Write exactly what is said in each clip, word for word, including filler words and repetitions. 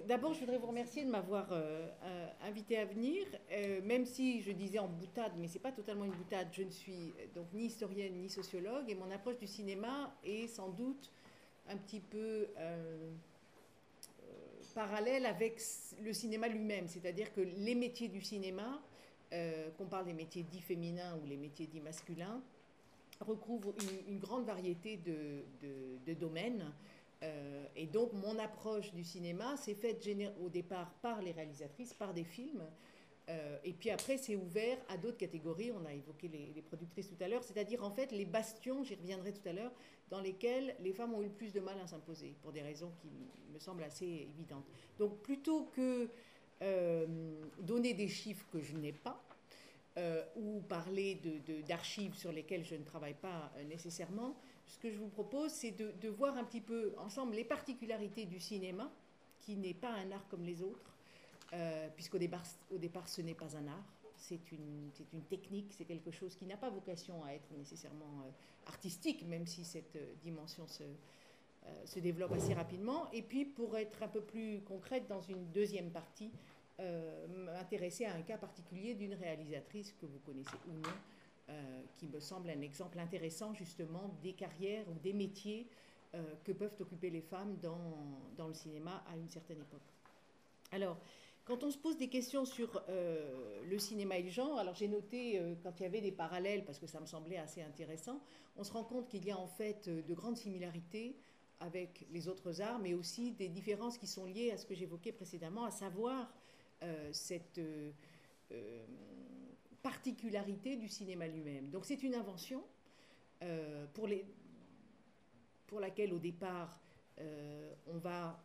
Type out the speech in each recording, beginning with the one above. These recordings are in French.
d'abord, je voudrais vous remercier de m'avoir euh, euh, invité à venir, euh, même si je disais en boutade, mais c'est pas totalement une boutade. Je ne suis donc ni historienne ni sociologue, et mon approche du cinéma est sans doute un petit peu euh, parallèle avec le cinéma lui-même, c'est-à-dire que les métiers du cinéma, euh, qu'on parle des métiers dits féminins ou les métiers dits masculins, recouvrent une, une grande variété de, de, de domaines. Euh, et donc mon approche du cinéma s'est faite au départ par les réalisatrices, par des films. Euh, et puis après, c'est ouvert à d'autres catégories. On a évoqué les, les productrices tout à l'heure, c'est-à-dire en fait les bastions, j'y reviendrai tout à l'heure, dans lesquels les femmes ont eu le plus de mal à s'imposer, pour des raisons qui me semblent assez évidentes. Donc plutôt que euh, donner des chiffres que je n'ai pas, euh, ou parler de, de, d'archives sur lesquelles je ne travaille pas euh, nécessairement, ce que je vous propose, c'est de, de voir un petit peu ensemble les particularités du cinéma, qui n'est pas un art comme les autres, euh, puisqu'au départ, au départ, ce n'est pas un art, c'est une, c'est une technique, c'est quelque chose qui n'a pas vocation à être nécessairement euh, artistique, même si cette euh, dimension se, euh, se développe assez rapidement. Et puis, pour être un peu plus concrète, dans une deuxième partie, euh, m'intéresser à un cas particulier d'une réalisatrice que vous connaissez ou non, euh, qui me semble un exemple intéressant justement des carrières ou des métiers euh, que peuvent occuper les femmes dans, dans le cinéma à une certaine époque. Alors, quand on se pose des questions sur euh, le cinéma et le genre, alors j'ai noté euh, quand il y avait des parallèles, parce que ça me semblait assez intéressant, on se rend compte qu'il y a en fait euh, de grandes similarités avec les autres arts, mais aussi des différences qui sont liées à ce que j'évoquais précédemment, à savoir euh, cette euh, euh, particularité du cinéma lui-même. Donc c'est une invention euh, pour, les, pour laquelle au départ euh, on va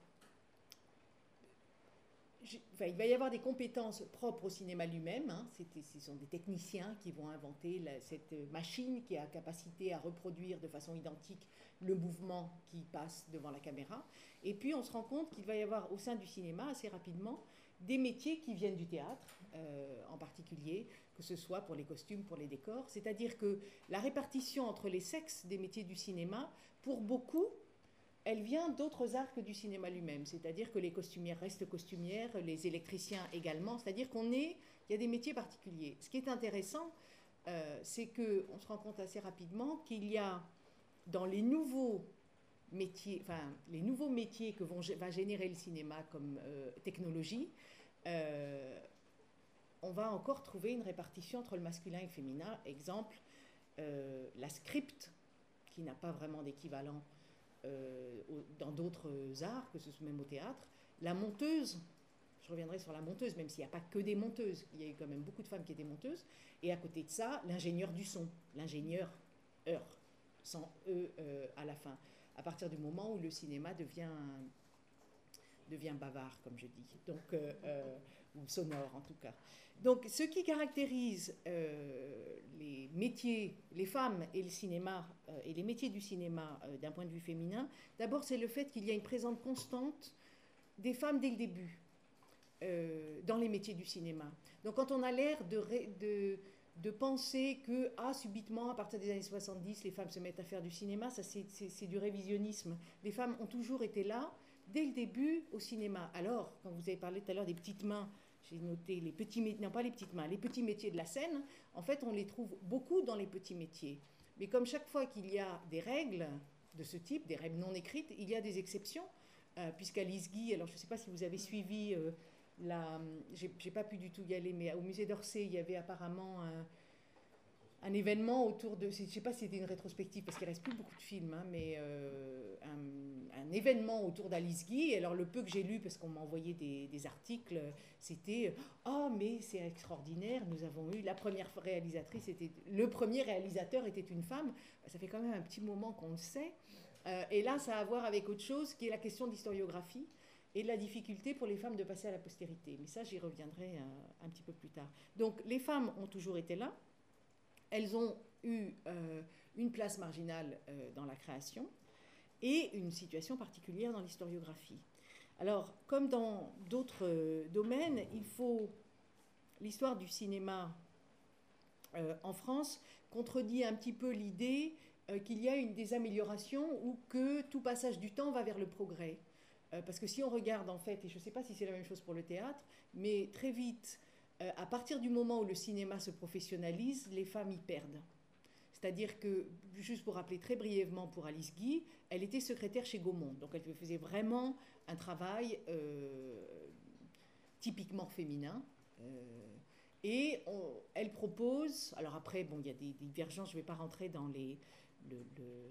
Enfin, il va y avoir des compétences propres au cinéma lui-même. Hein. Ce sont des techniciens qui vont inventer la, cette machine qui a la capacité à reproduire de façon identique le mouvement qui passe devant la caméra. Et puis on se rend compte qu'il va y avoir au sein du cinéma assez rapidement des métiers qui viennent du théâtre, euh, en particulier, que ce soit pour les costumes, pour les décors. C'est-à-dire que la répartition entre les sexes des métiers du cinéma, pour beaucoup, elle vient d'autres arts que du cinéma lui-même. C'est-à-dire que les costumières restent costumières, les électriciens également. C'est-à-dire qu'on est, il y a des métiers particuliers. Ce qui est intéressant, euh, c'est qu'on se rend compte assez rapidement qu'il y a dans les nouveaux métiers, enfin les nouveaux métiers que vont, va générer le cinéma comme euh, technologie, euh, on va encore trouver une répartition entre le masculin et le féminin. Exemple, euh, la script, qui n'a pas vraiment d'équivalent Euh, dans d'autres arts, que ce soit même au théâtre. La monteuse, je reviendrai sur la monteuse, même s'il n'y a pas que des monteuses, il y a eu quand même beaucoup de femmes qui étaient monteuses. Et à côté de ça, l'ingénieur du son, l'ingénieur heure, sans E euh, à la fin, à partir du moment où le cinéma devient, devient bavard, comme je dis, donc, euh, euh, ou sonore en tout cas. Donc ce qui caractérise euh, les métiers, les femmes et le cinéma, euh, et les métiers du cinéma euh, d'un point de vue féminin, d'abord c'est le fait qu'il y a une présence constante des femmes dès le début euh, dans les métiers du cinéma. Donc quand on a l'air de, de, de penser que ah, subitement, à partir des années soixante-dix, les femmes se mettent à faire du cinéma, ça c'est, c'est, c'est du révisionnisme. Les femmes ont toujours été là, dès le début, au cinéma. Alors, quand vous avez parlé tout à l'heure des petites mains, j'ai noté les petits métiers, non pas les petites mains, les petits métiers de la scène, en fait on les trouve beaucoup dans les petits métiers. Mais comme chaque fois qu'il y a des règles de ce type, des règles non écrites, il y a des exceptions, euh, puisqu'Alice Guy, alors je ne sais pas si vous avez suivi, euh, la, j'ai, j'ai pas pu du tout y aller, mais au musée d'Orsay, il y avait apparemment un, un événement autour de, je ne sais pas si c'était une rétrospective parce qu'il ne reste plus beaucoup de films, hein, mais euh, un, un événement autour d'Alice Guy. Et alors le peu que j'ai lu, parce qu'on m'a envoyé des, des articles, c'était « Ah, oh, mais c'est extraordinaire, nous avons eu la première réalisatrice, était, le premier réalisateur était une femme ». Ça fait quand même un petit moment qu'on le sait. Euh, et là, ça a à voir avec autre chose, qui est la question d'historiographie et de la difficulté pour les femmes de passer à la postérité. Mais ça, j'y reviendrai un, un petit peu plus tard. Donc les femmes ont toujours été là. Elles ont eu euh, une place marginale euh, dans la création et une situation particulière dans l'historiographie. Alors, comme dans d'autres euh, domaines, il faut... L'histoire du cinéma euh, en France contredit un petit peu l'idée euh, qu'il y a une des améliorations ou que tout passage du temps va vers le progrès. Euh, parce que si on regarde, en fait, et je ne sais pas si c'est la même chose pour le théâtre, mais très vite, euh, à partir du moment où le cinéma se professionnalise, les femmes y perdent. C'est-à-dire que, juste pour rappeler très brièvement pour Alice Guy, elle était secrétaire chez Gaumont. Donc elle faisait vraiment un travail euh, typiquement féminin. Euh, et on, elle propose, alors après, bon, il y a des, des divergences, je ne vais pas rentrer dans les, le, le,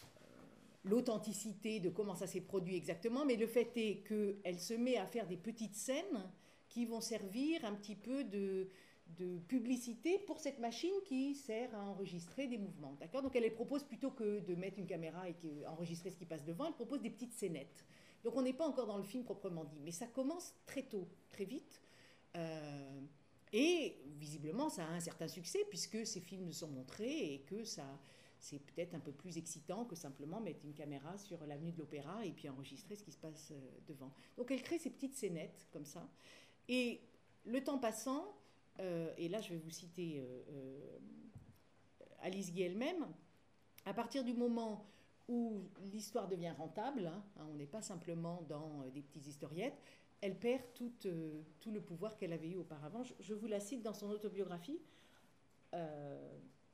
l'authenticité de comment ça s'est produit exactement, mais le fait est qu'elle se met à faire des petites scènes qui vont servir un petit peu de, de publicité pour cette machine qui sert à enregistrer des mouvements. D'accord ? Donc elle les propose, plutôt que de mettre une caméra et enregistrer ce qui passe devant, elle propose des petites scénettes. Donc on n'est pas encore dans le film proprement dit, mais ça commence très tôt, très vite. Euh, et visiblement, ça a un certain succès puisque ces films sont montrés et que ça, c'est peut-être un peu plus excitant que simplement mettre une caméra sur l'avenue de l'Opéra et puis enregistrer ce qui se passe devant. Donc elle crée ces petites scénettes comme ça. Et le temps passant, euh, et là je vais vous citer euh, euh, Alice Guy elle-même, à partir du moment où l'histoire devient rentable, hein, on n'est pas simplement dans euh, des petites historiettes, elle perd tout, euh, tout le pouvoir qu'elle avait eu auparavant. Je, je vous la cite dans son autobiographie. Euh,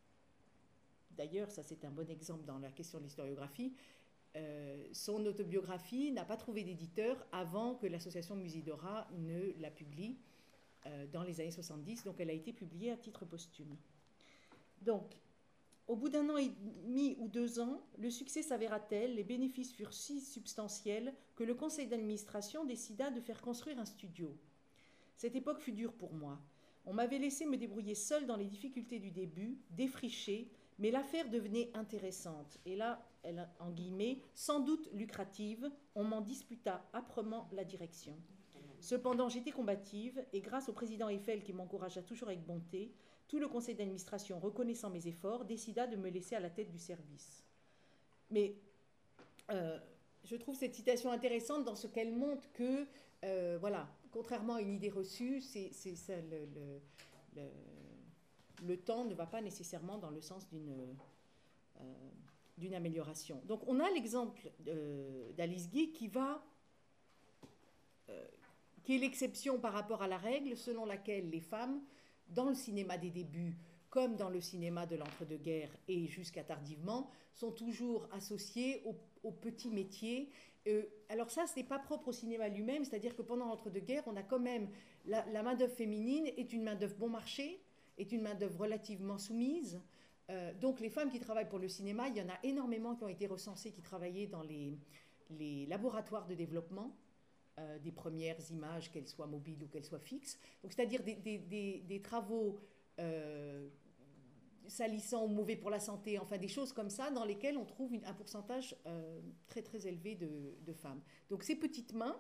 D'ailleurs, ça c'est un bon exemple dans la question de l'historiographie. Euh, son autobiographie n'a pas trouvé d'éditeur avant que l'association Musidora ne la publie euh, dans les années soixante-dix. Donc elle a été publiée à titre posthume. Donc, au bout d'un an et demi ou deux ans, le succès s'avéra tel, les bénéfices furent si substantiels que le conseil d'administration décida de faire construire un studio. Cette époque fut dure pour moi. On m'avait laissé me débrouiller seule dans les difficultés du début, défrichée, mais l'affaire devenait intéressante. Et là, elle, en guillemets, sans doute lucrative, on m'en disputa âprement la direction. Cependant, j'étais combative, et grâce au président Eiffel qui m'encouragea toujours avec bonté, tout le conseil d'administration, reconnaissant mes efforts, décida de me laisser à la tête du service. Mais euh, je trouve cette citation intéressante dans ce qu'elle montre que, euh, voilà, contrairement à une idée reçue, c'est, c'est ça, le, le, le, le temps ne va pas nécessairement dans le sens d'une, euh, d'une amélioration. Donc on a l'exemple euh, d'Alice Guy qui va... Euh, qui est l'exception par rapport à la règle selon laquelle les femmes, dans le cinéma des débuts, comme dans le cinéma de l'entre-deux-guerres et jusqu'à tardivement, sont toujours associées aux, aux petits métiers. Euh, alors ça, ce n'est pas propre au cinéma lui-même, c'est-à-dire que pendant l'entre-deux-guerres, on a quand même... La, la main-d'œuvre féminine est une main-d'œuvre bon marché, est une main-d'œuvre relativement soumise. Euh, donc les femmes qui travaillent pour le cinéma, il y en a énormément qui ont été recensées, qui travaillaient dans les, les laboratoires de développement, Euh, des premières images, qu'elles soient mobiles ou qu'elles soient fixes. Donc, c'est-à-dire des, des, des, des travaux euh, salissants ou mauvais pour la santé, enfin des choses comme ça, dans lesquelles on trouve une, un pourcentage euh, très très élevé de, de femmes. Donc ces petites mains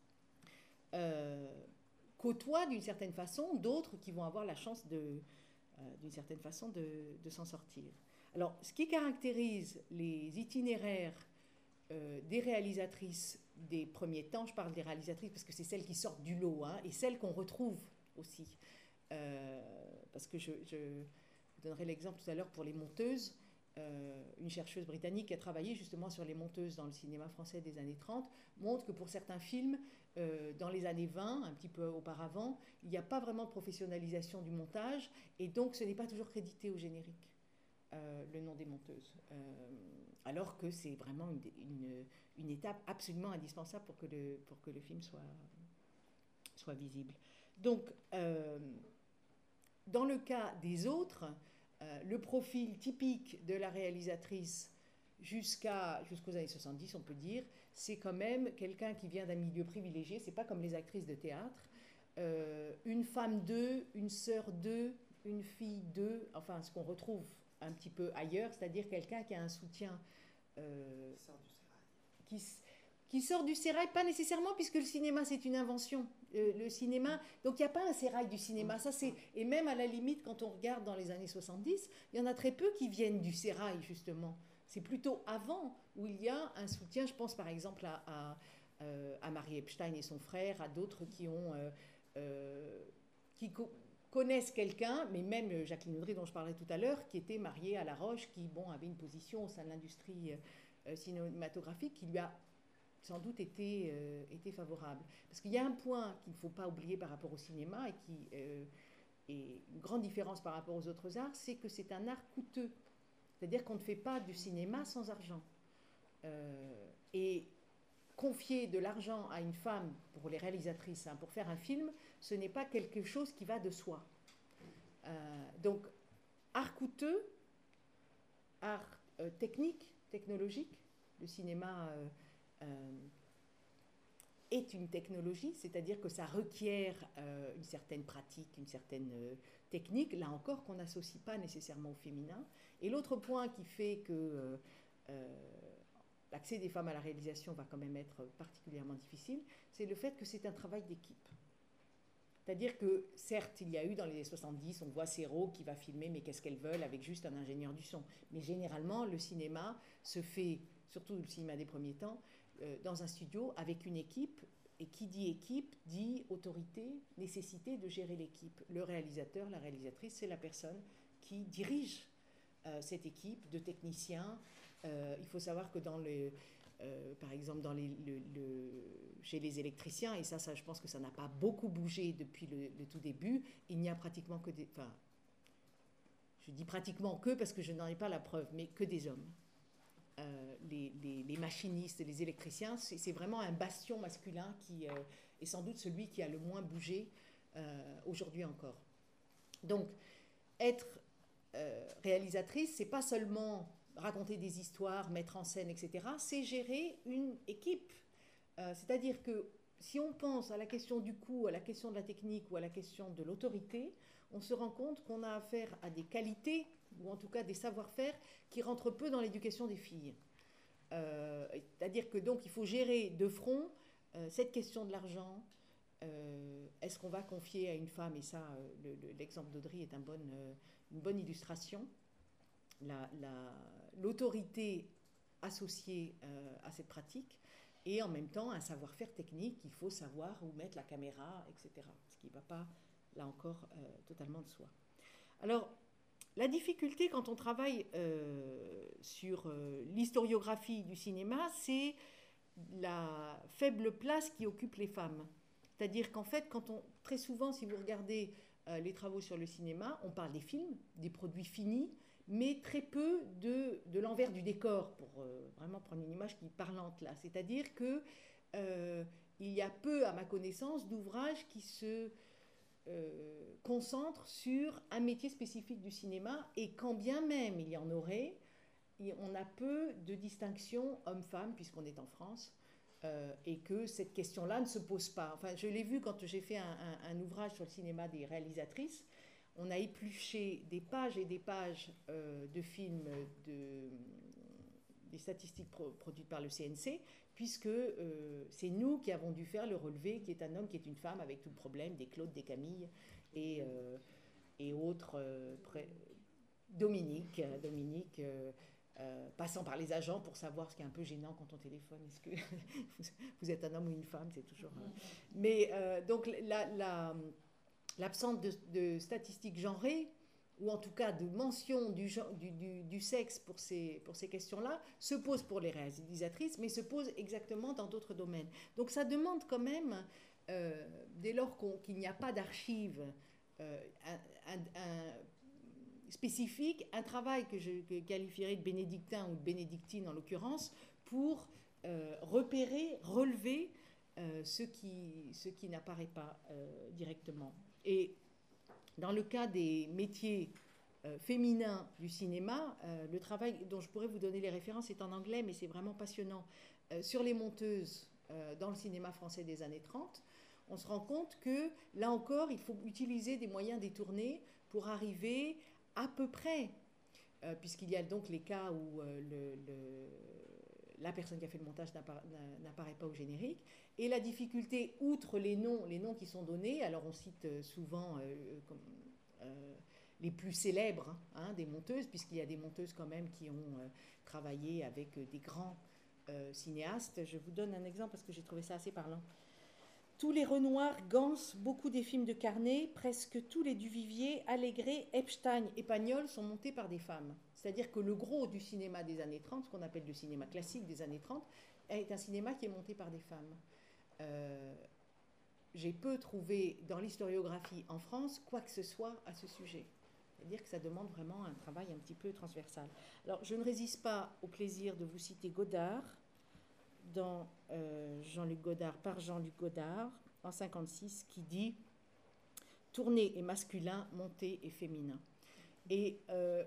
euh, côtoient d'une certaine façon d'autres qui vont avoir la chance de, euh, d'une certaine façon de, de s'en sortir. Alors, ce qui caractérise les itinéraires euh, des réalisatrices des premiers temps, je parle des réalisatrices parce que c'est celles qui sortent du lot, hein, et celles qu'on retrouve aussi. Euh, parce que je, je vous donnerai l'exemple tout à l'heure pour les monteuses. Euh, une chercheuse britannique qui a travaillé justement sur les monteuses dans le cinéma français des années trente montre que pour certains films, euh, dans les années vingt, un petit peu auparavant, il n'y a pas vraiment de professionnalisation du montage, et donc ce n'est pas toujours crédité au générique. Euh, le nom des monteuses, euh, alors que c'est vraiment une, une, une étape absolument indispensable pour que le, pour que le film soit, soit visible. Donc, euh, dans le cas des autres, euh, le profil typique de la réalisatrice jusqu'à, jusqu'aux années soixante-dix, on peut dire, c'est quand même quelqu'un qui vient d'un milieu privilégié, c'est pas comme les actrices de théâtre, euh, une femme d'eux, une sœur d'eux, une fille d'eux, enfin ce qu'on retrouve un petit peu ailleurs, c'est-à-dire quelqu'un qui a un soutien euh, qui sort du sérail. Qui, qui sort du sérail, pas nécessairement, puisque le cinéma c'est une invention. Euh, le cinéma, donc il n'y a pas un sérail du cinéma. Ça, c'est, et même à la limite, quand on regarde dans les années soixante-dix, il y en a très peu qui viennent du sérail, justement. C'est plutôt avant où il y a un soutien, je pense par exemple à, à, euh, à Marie Epstein et son frère, à d'autres qui ont... Euh, euh, qui co- connaissent quelqu'un, mais même Jacqueline Audry dont je parlais tout à l'heure, qui était mariée à La Roche, qui bon, avait une position au sein de l'industrie euh, cinématographique, qui lui a sans doute été, euh, été favorable. Parce qu'il y a un point qu'il ne faut pas oublier par rapport au cinéma et qui euh, est une grande différence par rapport aux autres arts, c'est que c'est un art coûteux. C'est-à-dire qu'on ne fait pas du cinéma sans argent. Euh, et confier de l'argent à une femme, pour les réalisatrices, hein, pour faire un film, ce n'est pas quelque chose qui va de soi. Euh, donc, art coûteux, art euh, technique, technologique, le cinéma euh, euh, est une technologie, c'est-à-dire que ça requiert euh, une certaine pratique, une certaine euh, technique, là encore qu'on n'associe pas nécessairement au féminin. Et l'autre point qui fait que euh, euh, l'accès des femmes à la réalisation va quand même être particulièrement difficile, c'est le fait que c'est un travail d'équipe. C'est-à-dire que, certes, il y a eu dans les années soixante-dix, on voit Serrault qui va filmer mais qu'est-ce qu'elles veulent avec juste un ingénieur du son. Mais généralement, le cinéma se fait, surtout le cinéma des premiers temps, euh, dans un studio avec une équipe. Et qui dit équipe dit autorité, nécessité de gérer l'équipe. Le réalisateur, la réalisatrice, c'est la personne qui dirige euh, cette équipe de techniciens. Euh, il faut savoir que dans le... Euh, par exemple, dans les, le, le, chez les électriciens, et ça, ça, je pense que ça n'a pas beaucoup bougé depuis le, le tout début, il n'y a pratiquement que des... Enfin, je dis pratiquement que parce que je n'en ai pas la preuve, mais que des hommes. Euh, les, les, les machinistes, les électriciens, c'est vraiment un bastion masculin qui euh, est sans doute celui qui a le moins bougé euh, aujourd'hui encore. Donc, être euh, réalisatrice, c'est pas seulement raconter des histoires, mettre en scène, et cetera, c'est gérer une équipe. Euh, C'est-à-dire que si on pense à la question du coût, à la question de la technique ou à la question de l'autorité, on se rend compte qu'on a affaire à des qualités, ou en tout cas des savoir-faire, qui rentrent peu dans l'éducation des filles. Euh, C'est-à-dire que donc il faut gérer de front euh, cette question de l'argent. Euh, Est-ce qu'on va confier à une femme, et ça, euh, l'exemple d'Audrey est un bon, euh, une bonne illustration, l'autorité associée euh, à cette pratique, et en même temps un savoir-faire technique, il faut savoir où mettre la caméra, et cetera. Ce qui ne va pas, là encore, euh, totalement de soi. Alors, la difficulté quand on travaille euh, sur euh, l'historiographie du cinéma, c'est la faible place qui occupent les femmes. C'est-à-dire qu'en fait, quand on, très souvent, si vous regardez euh, les travaux sur le cinéma, on parle des films, des produits finis, mais très peu de, de l'envers du décor, pour euh, vraiment prendre une image qui est parlante là. C'est-à-dire qu'il euh, y a peu, à ma connaissance, d'ouvrages qui se euh, concentrent sur un métier spécifique du cinéma, et quand bien même il y en aurait, on a peu de distinction homme-femme, puisqu'on est en France, euh, et que cette question-là ne se pose pas. Enfin, je l'ai vu quand j'ai fait un, un, un ouvrage sur le cinéma des réalisatrices. On a épluché des pages et des pages euh, de films, de, des statistiques pro, produites par le C N C, puisque euh, c'est nous qui avons dû faire le relevé, qui est un homme, qui est une femme, avec tout le problème des Claude, des Camille et, euh, et autres. Euh, pré... Dominique, Dominique euh, euh, passant par les agents pour savoir, ce qui est un peu gênant quand on téléphone, est-ce que vous êtes un homme ou une femme, c'est toujours... Euh... Mais euh, donc la... la l'absence de, de statistiques genrées, ou en tout cas de mention du, du, du, du sexe pour ces, pour ces questions-là, se pose pour les réalisatrices, mais se pose exactement dans d'autres domaines. Donc ça demande quand même, euh, dès lors qu'il n'y a pas d'archives euh, un, un, un spécifique, un travail que je qualifierais de bénédictin ou de bénédictine en l'occurrence, pour euh, repérer, relever euh, ce qui, ce qui n'apparaît pas euh, directement. Et dans le cas des métiers euh, féminins du cinéma, euh, le travail dont je pourrais vous donner les références est en anglais, mais c'est vraiment passionnant. Euh, sur les monteuses euh, dans le cinéma français des années trente, on se rend compte que, là encore, il faut utiliser des moyens détournés pour arriver à peu près, euh, puisqu'il y a donc les cas où euh, le, le, la personne qui a fait le montage n'apparaît pas au générique, et la difficulté, outre les noms, les noms qui sont donnés, alors on cite souvent euh, comme, euh, les plus célèbres hein, des monteuses, puisqu'il y a des monteuses quand même qui ont euh, travaillé avec des grands euh, cinéastes. Je vous donne un exemple parce que j'ai trouvé ça assez parlant. Tous les Renoir, Gans, beaucoup des films de Carnet, presque tous les Duvivier, Allégret, Epstein et Pagnol sont montés par des femmes. C'est-à-dire que le gros du cinéma des années trente, ce qu'on appelle le cinéma classique des années trente, est un cinéma qui est monté par des femmes. Euh, j'ai peu trouvé dans l'historiographie en France quoi que ce soit à ce sujet. C'est-à-dire que ça demande vraiment un travail un petit peu transversal. Alors, je ne résiste pas au plaisir de vous citer Godard, dans euh, Jean-Luc Godard, par Jean-Luc Godard, en cinquante-six, qui dit « Tourner est masculin, monter est féminin ». Et euh,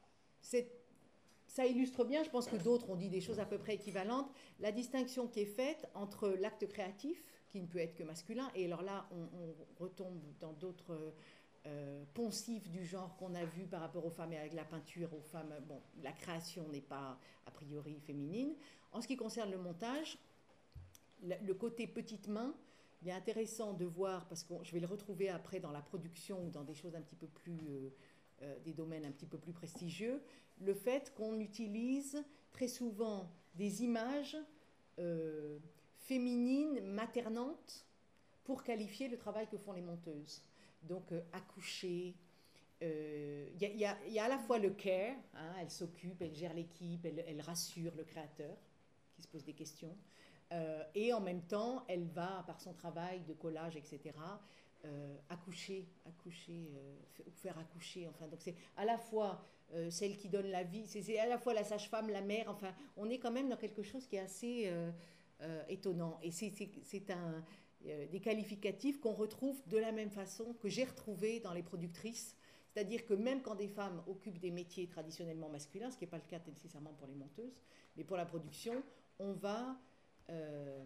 ça illustre bien, je pense que d'autres ont dit des choses à peu près équivalentes, la distinction qui est faite entre l'acte créatif, qui ne peut être que masculin, et alors là, on, on retombe dans d'autres euh, poncifs du genre qu'on a vu par rapport aux femmes et avec la peinture, aux femmes, bon, la création n'est pas a priori féminine. En ce qui concerne le montage, le, le côté petite main, il est intéressant de voir, parce que je vais le retrouver après dans la production ou dans des choses un petit peu plus, euh, euh, des domaines un petit peu plus prestigieux, le fait qu'on utilise très souvent des images euh, féminines, maternantes, pour qualifier le travail que font les monteuses. Donc, euh, accoucher, il euh, y, y, y a à la fois le care, hein, elle s'occupe, elle gère l'équipe, elle, elle rassure le créateur, qui se pose des questions, euh, et en même temps, elle va, par son travail de collage, et cetera, euh, accoucher, accoucher, euh, faire accoucher, enfin, donc c'est à la fois euh, celle qui donne la vie, c'est à la fois la sage-femme, la mère, enfin, on est quand même dans quelque chose qui est assez euh, euh, étonnant, et c'est un... des qualificatifs qu'on retrouve de la même façon que j'ai retrouvé dans les productrices, c'est-à-dire que même quand des femmes occupent des métiers traditionnellement masculins, ce qui n'est pas le cas nécessairement pour les monteuses, mais pour la production, on va euh,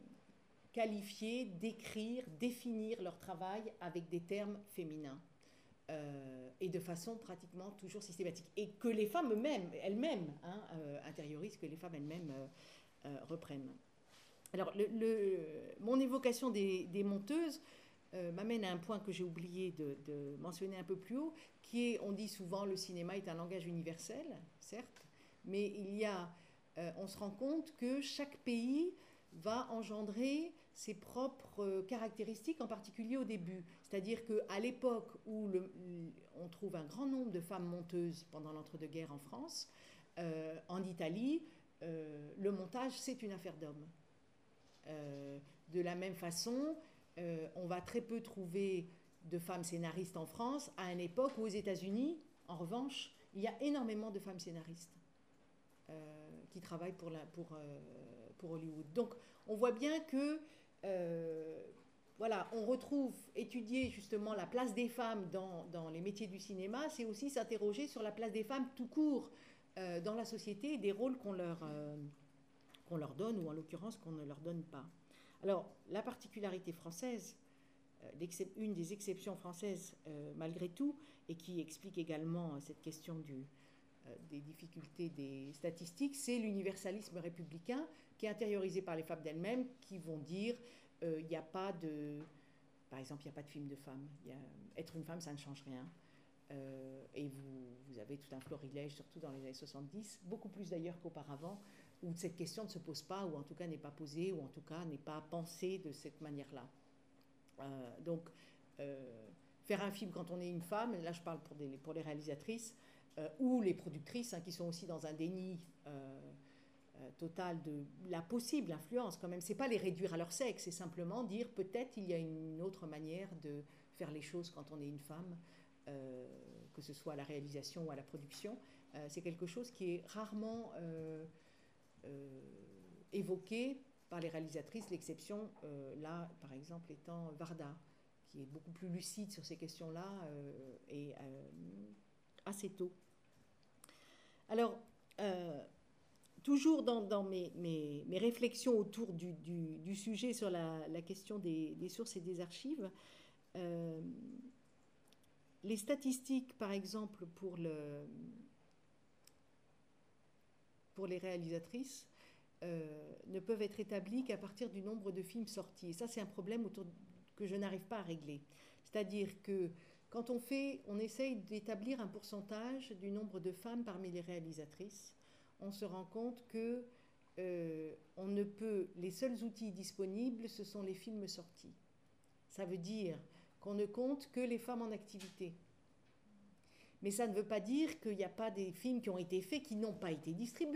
qualifier, décrire, définir leur travail avec des termes féminins, euh, et de façon pratiquement toujours systématique, et que les femmes eux-mêmes, elles-mêmes hein, euh, intériorisent, que les femmes elles-mêmes euh, euh, reprennent. Alors, le, le, mon évocation des, des monteuses euh, m'amène à un point que j'ai oublié de, de mentionner un peu plus haut, qui est, on dit souvent, le cinéma est un langage universel, certes, mais il y a, euh, on se rend compte que chaque pays va engendrer ses propres caractéristiques, en particulier au début. C'est-à-dire qu'à l'époque où le, on trouve un grand nombre de femmes monteuses pendant l'entre-deux-guerres en France, euh, en Italie, euh, le montage, c'est une affaire d'hommes. Euh, de la même façon, euh, on va très peu trouver de femmes scénaristes en France, à une époque où aux États-Unis, en revanche, il y a énormément de femmes scénaristes euh, qui travaillent pour, la, pour, euh, pour Hollywood. Donc, on voit bien que, euh, voilà, on retrouve, étudier justement la place des femmes dans, dans les métiers du cinéma, c'est aussi s'interroger sur la place des femmes tout court euh, dans la société et des rôles qu'on leur... Euh, qu'on leur donne, ou en l'occurrence qu'on ne leur donne pas. Alors, la particularité française, euh, une des exceptions françaises euh, malgré tout, et qui explique également euh, cette question du, euh, des difficultés des statistiques, c'est l'universalisme républicain qui est intériorisé par les femmes d'elles-mêmes, qui vont dire il euh, n'y a pas de... Par exemple, il n'y a pas de film de femmes. Y a, être une femme, ça ne change rien. Euh, et vous, vous avez tout un florilège, surtout dans les années soixante-dix, beaucoup plus d'ailleurs qu'auparavant, où cette question ne se pose pas, ou en tout cas n'est pas posée, ou en tout cas n'est pas pensée de cette manière-là. Euh, donc, euh, faire un film quand on est une femme, là je parle pour, des, pour les réalisatrices, euh, ou les productrices, hein, qui sont aussi dans un déni euh, euh, total de la possible influence quand même. C'est pas les réduire à leur sexe, c'est simplement dire peut-être il y a une autre manière de faire les choses quand on est une femme, euh, que ce soit à la réalisation ou à la production. Euh, c'est quelque chose qui est rarement... Euh, Euh, évoquée par les réalisatrices, l'exception euh, là par exemple étant Varda, qui est beaucoup plus lucide sur ces questions-là euh, et euh, assez tôt. Alors, euh, toujours dans, dans mes, mes, mes réflexions autour du, du, du sujet sur la, la question des, des sources et des archives, euh, les statistiques par exemple pour le pour les réalisatrices euh, ne peuvent être établies qu'à partir du nombre de films sortis. Et ça, c'est un problème autour de, que je n'arrive pas à régler. C'est-à-dire que quand on fait, on essaye d'établir un pourcentage du nombre de femmes parmi les réalisatrices, on se rend compte que euh, on ne peut, les seuls outils disponibles, ce sont les films sortis. Ça veut dire qu'on ne compte que les femmes en activité. Mais ça ne veut pas dire qu'il n'y a pas des films qui ont été faits qui n'ont pas été distribués.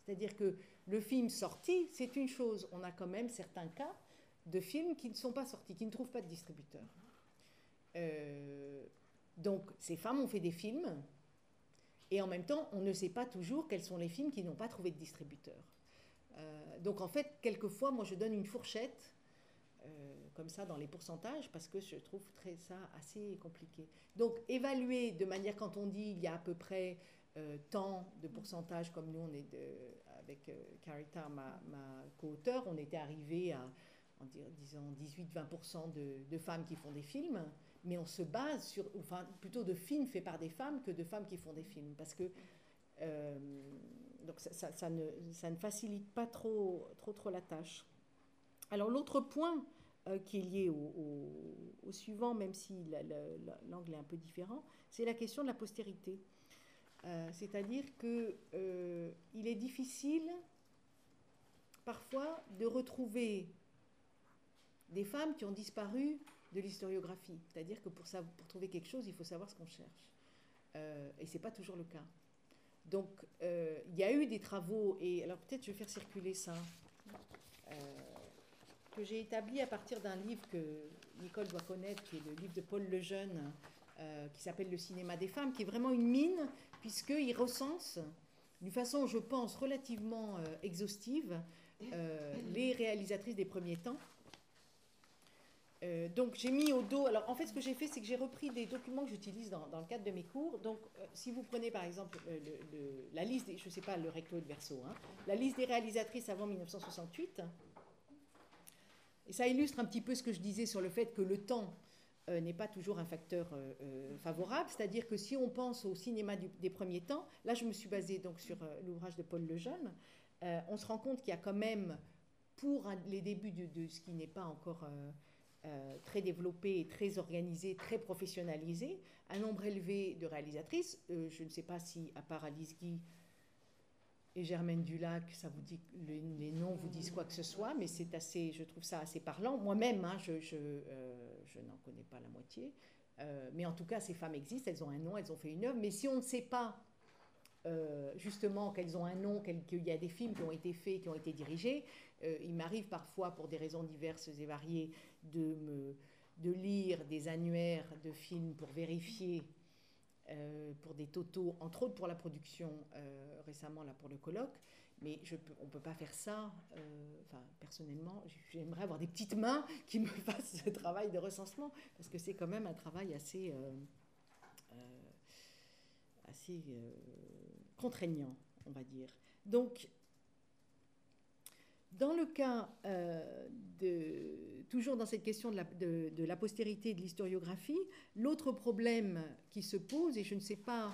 C'est-à-dire que le film sorti, c'est une chose. On a quand même certains cas de films qui ne sont pas sortis, qui ne trouvent pas de distributeur. Euh, donc, ces femmes ont fait des films, et en même temps, on ne sait pas toujours quels sont les films qui n'ont pas trouvé de distributeur. Euh, donc, en fait, quelquefois, moi, je donne une fourchette, euh, comme ça, dans les pourcentages, parce que je trouve très, ça assez compliqué. Donc, évaluer de manière, quand on dit il y a à peu près euh, tant de pourcentage, comme nous, on est de, avec euh, Carita, ma, ma co-auteure, on était arrivé à, en disant, dix-huit à vingt pour cent de, de femmes qui font des films, mais on se base sur, enfin, plutôt de films faits par des femmes que de femmes qui font des films, parce que euh, donc ça, ça, ça, ne, ça ne facilite pas trop, trop, trop la tâche. Alors l'autre point euh, qui est lié au, au, au suivant, même si l'angle est un peu différent, c'est la question de la postérité. Euh, C'est-à-dire qu'il euh, est difficile parfois de retrouver des femmes qui ont disparu de l'historiographie. C'est-à-dire que pour, ça, pour trouver quelque chose, il faut savoir ce qu'on cherche. Euh, et ce n'est pas toujours le cas. Donc, euh, il y a eu des travaux, et alors peut-être je vais faire circuler ça, euh, que j'ai établi à partir d'un livre que Nicole doit connaître, qui est le livre de Paul Lejeune, euh, qui s'appelle Le cinéma des femmes, qui est vraiment une mine, puisqu'il recense, d'une façon, je pense, relativement euh, exhaustive, euh, les réalisatrices des premiers temps. Euh, donc j'ai mis au dos, alors en fait ce que j'ai fait, c'est que j'ai repris des documents que j'utilise dans, dans le cadre de mes cours. Donc euh, si vous prenez par exemple le, le, le, la liste, des, je ne sais pas le recto et le verso, hein, la liste des réalisatrices avant mille neuf cent soixante-huit, et ça illustre un petit peu ce que je disais sur le fait que le temps euh, n'est pas toujours un facteur euh, euh, favorable, c'est-à-dire que si on pense au cinéma du, des premiers temps, là je me suis basée donc sur euh, l'ouvrage de Paul Lejeune, euh, on se rend compte qu'il y a quand même, pour un, les débuts de, de ce qui n'est pas encore... Euh, Euh, très développé, très organisé, très professionnalisé, un nombre élevé de réalisatrices. Euh, je ne sais pas si, à part Alice Guy et Germaine Dulac, ça vous dit, les, les noms vous disent quoi que ce soit, mais c'est assez, je trouve ça assez parlant. Moi-même, hein, je, je, euh, je n'en connais pas la moitié, euh, mais en tout cas, ces femmes existent, elles ont un nom, elles ont fait une œuvre, mais si on ne sait pas Euh, justement qu'elles ont un nom, qu'il y a des films qui ont été faits, qui ont été dirigés. Euh, il m'arrive parfois, pour des raisons diverses et variées, de, me, de lire des annuaires de films pour vérifier, euh, pour des totaux, entre autres pour la production, euh, récemment là pour le colloque, mais je peux, on ne peut pas faire ça. Euh, enfin, personnellement, j'aimerais avoir des petites mains qui me fassent ce travail de recensement, parce que c'est quand même un travail assez... Euh, euh, assez euh, contraignant, on va dire. Donc, dans le cas euh, de, toujours dans cette question de la, de, de la postérité et de l'historiographie, l'autre problème qui se pose, et je ne sais pas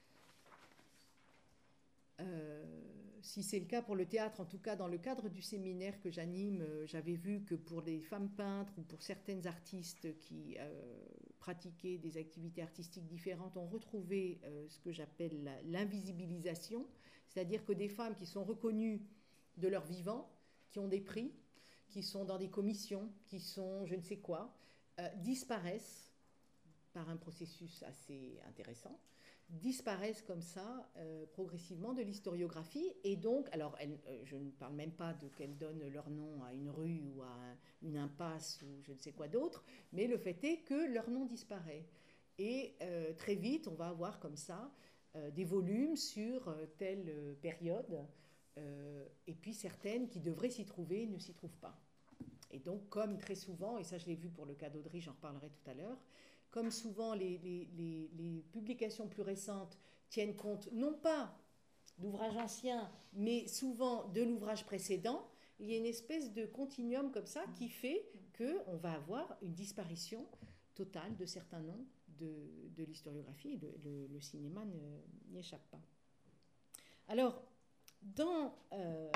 euh, si c'est le cas pour le théâtre, en tout cas dans le cadre du séminaire que j'anime, euh, j'avais vu que pour les femmes peintres ou pour certaines artistes qui euh, pratiquaient des activités artistiques différentes, on retrouvait euh, ce que j'appelle l'invisibilisation, c'est-à-dire que des femmes qui sont reconnues de leur vivant, qui ont des prix, qui sont dans des commissions, qui sont je ne sais quoi, euh, disparaissent par un processus assez intéressant, disparaissent comme ça euh, progressivement de l'historiographie, et donc, alors elle, euh, je ne parle même pas de qu'elles donnent leur nom à une rue ou à un, une impasse ou je ne sais quoi d'autre, mais le fait est que leur nom disparaît. Et euh, très vite, on va avoir comme ça euh, des volumes sur euh, telle euh, période, euh, et puis certaines qui devraient s'y trouver ne s'y trouvent pas. Et donc, comme très souvent, et ça je l'ai vu pour le cas d'Audry, j'en reparlerai tout à l'heure, comme souvent les, les, les, les publications plus récentes tiennent compte non pas d'ouvrages anciens, mais souvent de l'ouvrage précédent, il y a une espèce de continuum comme ça qui fait qu'on va avoir une disparition totale de certains noms de, de l'historiographie, et le, le, le cinéma n'y échappe pas. Alors, dans... Euh,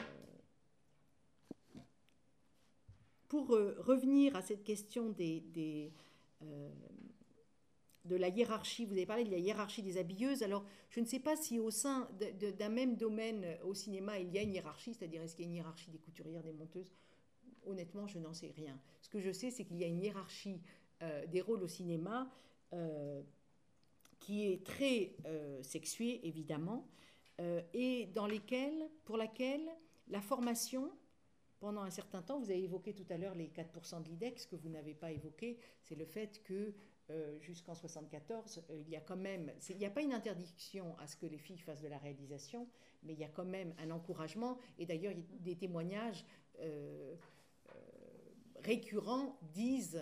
pour euh, revenir à cette question des... des euh, de la hiérarchie, vous avez parlé de la hiérarchie des habilleuses, alors je ne sais pas si au sein d'un même domaine au cinéma il y a une hiérarchie, c'est-à-dire est-ce qu'il y a une hiérarchie des couturières, des monteuses, honnêtement je n'en sais rien. Ce que je sais c'est qu'il y a une hiérarchie euh, des rôles au cinéma euh, qui est très euh, sexuée évidemment, euh, et dans lesquelles, pour laquelle la formation, pendant un certain temps, vous avez évoqué tout à l'heure les quatre pour cent de l'I D E C, ce que vous n'avez pas évoqué, c'est le fait que euh, jusqu'en soixante-quatorze, euh, il y a quand même, il n'y a pas une interdiction à ce que les filles fassent de la réalisation, mais il y a quand même un encouragement, et d'ailleurs des témoignages euh, euh, récurrents disent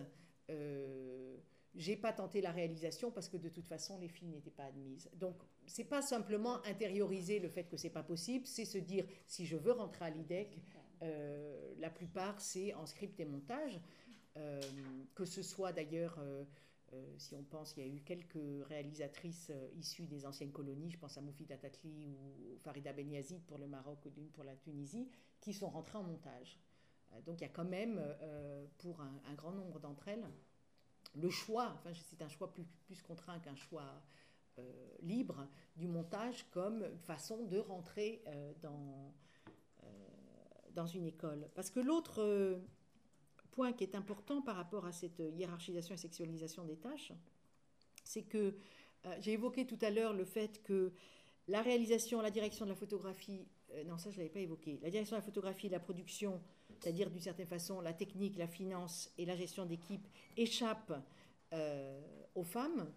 euh, j'ai pas tenté la réalisation parce que de toute façon les filles n'étaient pas admises. Donc c'est pas simplement intérioriser le fait que c'est pas possible, c'est se dire si je veux rentrer à l'I D E C, euh, la plupart c'est en script et montage, euh, que ce soit d'ailleurs euh, euh, si on pense, il y a eu quelques réalisatrices euh, issues des anciennes colonies, je pense à Moufida Tatli ou Farida Ben Yazid pour le Maroc ou d'une pour la Tunisie, qui sont rentrées en montage. Euh, donc il y a quand même, euh, pour un, un grand nombre d'entre elles, le choix, enfin c'est un choix plus, plus contraint qu'un choix euh, libre du montage comme façon de rentrer euh, dans, euh, dans une école. Parce que l'autre euh, point qui est important par rapport à cette hiérarchisation et sexualisation des tâches, c'est que euh, j'ai évoqué tout à l'heure le fait que la réalisation, la direction de la photographie, euh, non ça je ne l'avais pas évoqué, la direction de la photographie, la production, c'est-à-dire d'une certaine façon la technique, la finance et la gestion d'équipe échappent euh, aux femmes,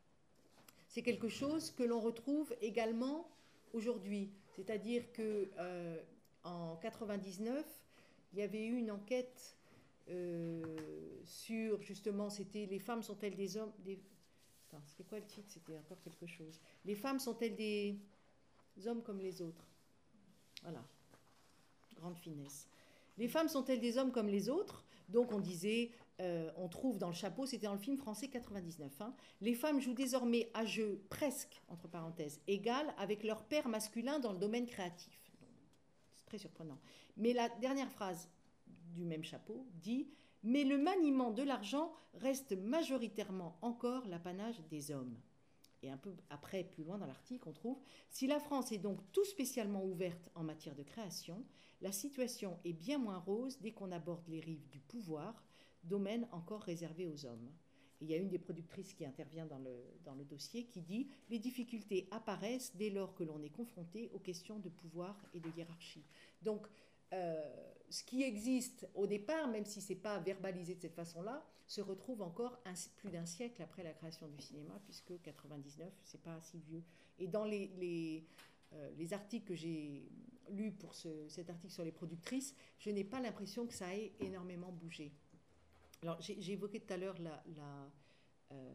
c'est quelque chose que l'on retrouve également aujourd'hui. C'est-à-dire que euh, en quatre-vingt-dix-neuf, il y avait eu une enquête euh, sur justement, c'était les femmes sont-elles des hommes des... Attends, c'était quoi le titre? C'était encore quelque chose. Les femmes sont-elles des hommes comme les autres? Voilà, grande finesse. Les femmes sont-elles des hommes comme les autres? Donc on disait, euh, on trouve dans le chapeau, c'était dans le film français quatre-vingt-dix-neuf, hein, les femmes jouent désormais à jeu presque, entre parenthèses, égal avec leur père masculin dans le domaine créatif. C'est très surprenant. Mais la dernière phrase du même chapeau dit « Mais le maniement de l'argent reste majoritairement encore l'apanage des hommes ». Et un peu après, plus loin dans l'article, on trouve « Si la France est donc tout spécialement ouverte en matière de création, la situation est bien moins rose dès qu'on aborde les rives du pouvoir, domaine encore réservé aux hommes. » Et il y a une des productrices qui intervient dans le, dans le dossier qui dit « Les difficultés apparaissent dès lors que l'on est confronté aux questions de pouvoir et de hiérarchie. » Donc, euh, ce qui existe au départ, même si ce n'est pas verbalisé de cette façon-là, se retrouve encore un, plus d'un siècle après la création du cinéma, puisque quatre-vingt-dix-neuf, ce n'est pas si vieux. Et dans les, les, euh, les articles que j'ai lus pour ce, cet article sur les productrices, je n'ai pas l'impression que ça ait énormément bougé. Alors, j'ai, j'ai évoqué tout à l'heure la, la, euh,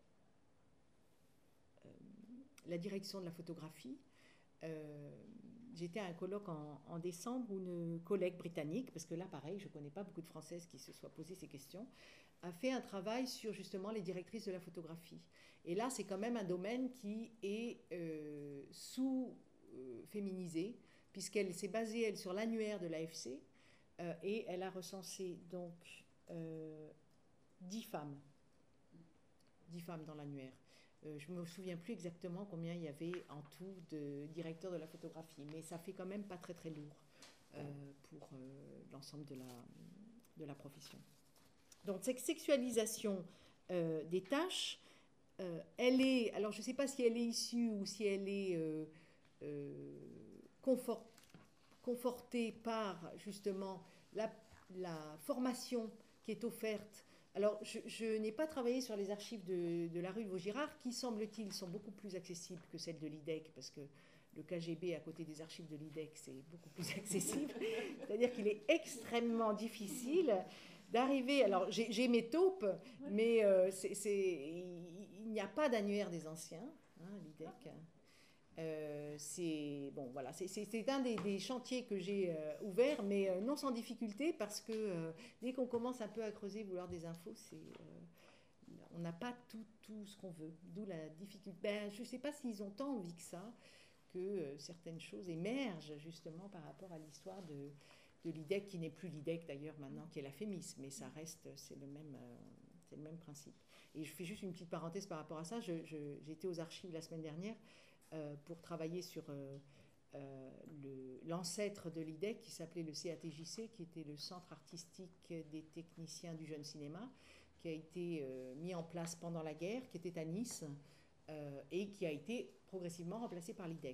euh, la direction de la photographie. Euh, J'étais à un colloque en, en décembre où une collègue britannique, parce que là, pareil, je ne connais pas beaucoup de Françaises qui se soient posées ces questions, a fait un travail sur justement les directrices de la photographie. Et là, c'est quand même un domaine qui est euh, sous-féminisé, euh, puisqu'elle s'est basée, elle, sur l'annuaire de l'A F C, euh, et elle a recensé donc euh, dix femmes. dix femmes dans l'annuaire. Euh, je ne me souviens plus exactement combien il y avait en tout de directeurs de la photographie, mais ça fait quand même pas très très lourd euh, pour euh, l'ensemble de la, de la profession. Donc cette sexualisation euh, des tâches, euh, elle est, alors je ne sais pas si elle est issue ou si elle est euh, euh, confort, confortée par justement la, la formation qui est offerte. Alors, je, je n'ai pas travaillé sur les archives de, de la rue de Vaugirard, qui, semble-t-il, sont beaucoup plus accessibles que celles de l'I D E C, parce que le K G B, à côté des archives de l'I D E C, c'est beaucoup plus accessible. C'est-à-dire qu'il est extrêmement difficile d'arriver... Alors, j'ai, j'ai mes taupes, mais euh, c'est, c'est, il, il n'y a pas d'annuaire des anciens, hein, l'I D E C. Euh, c'est bon, voilà, c'est, c'est, c'est un des, des chantiers que j'ai euh, ouvert, mais euh, non sans difficulté, parce que euh, dès qu'on commence un peu à creuser, vouloir des infos, c'est, euh, on n'a pas tout, tout ce qu'on veut. D'où la difficulté. Ben, je ne sais pas s'ils ont tant envie que ça, que euh, certaines choses émergent justement par rapport à l'histoire de, de l'I D E C, qui n'est plus l'I D E C d'ailleurs maintenant, qui est la FEMIS, mais ça reste, c'est le même, euh, c'est le même principe. Et je fais juste une petite parenthèse par rapport à ça. Je, je, j'ai été aux archives la semaine dernière. Euh, pour travailler sur euh, euh, le, l'ancêtre de l'I D E C qui s'appelait le C A T J C, qui était le Centre artistique des techniciens du jeune cinéma, qui a été euh, mis en place pendant la guerre, qui était à Nice, euh, et qui a été progressivement remplacé par l'I D E C.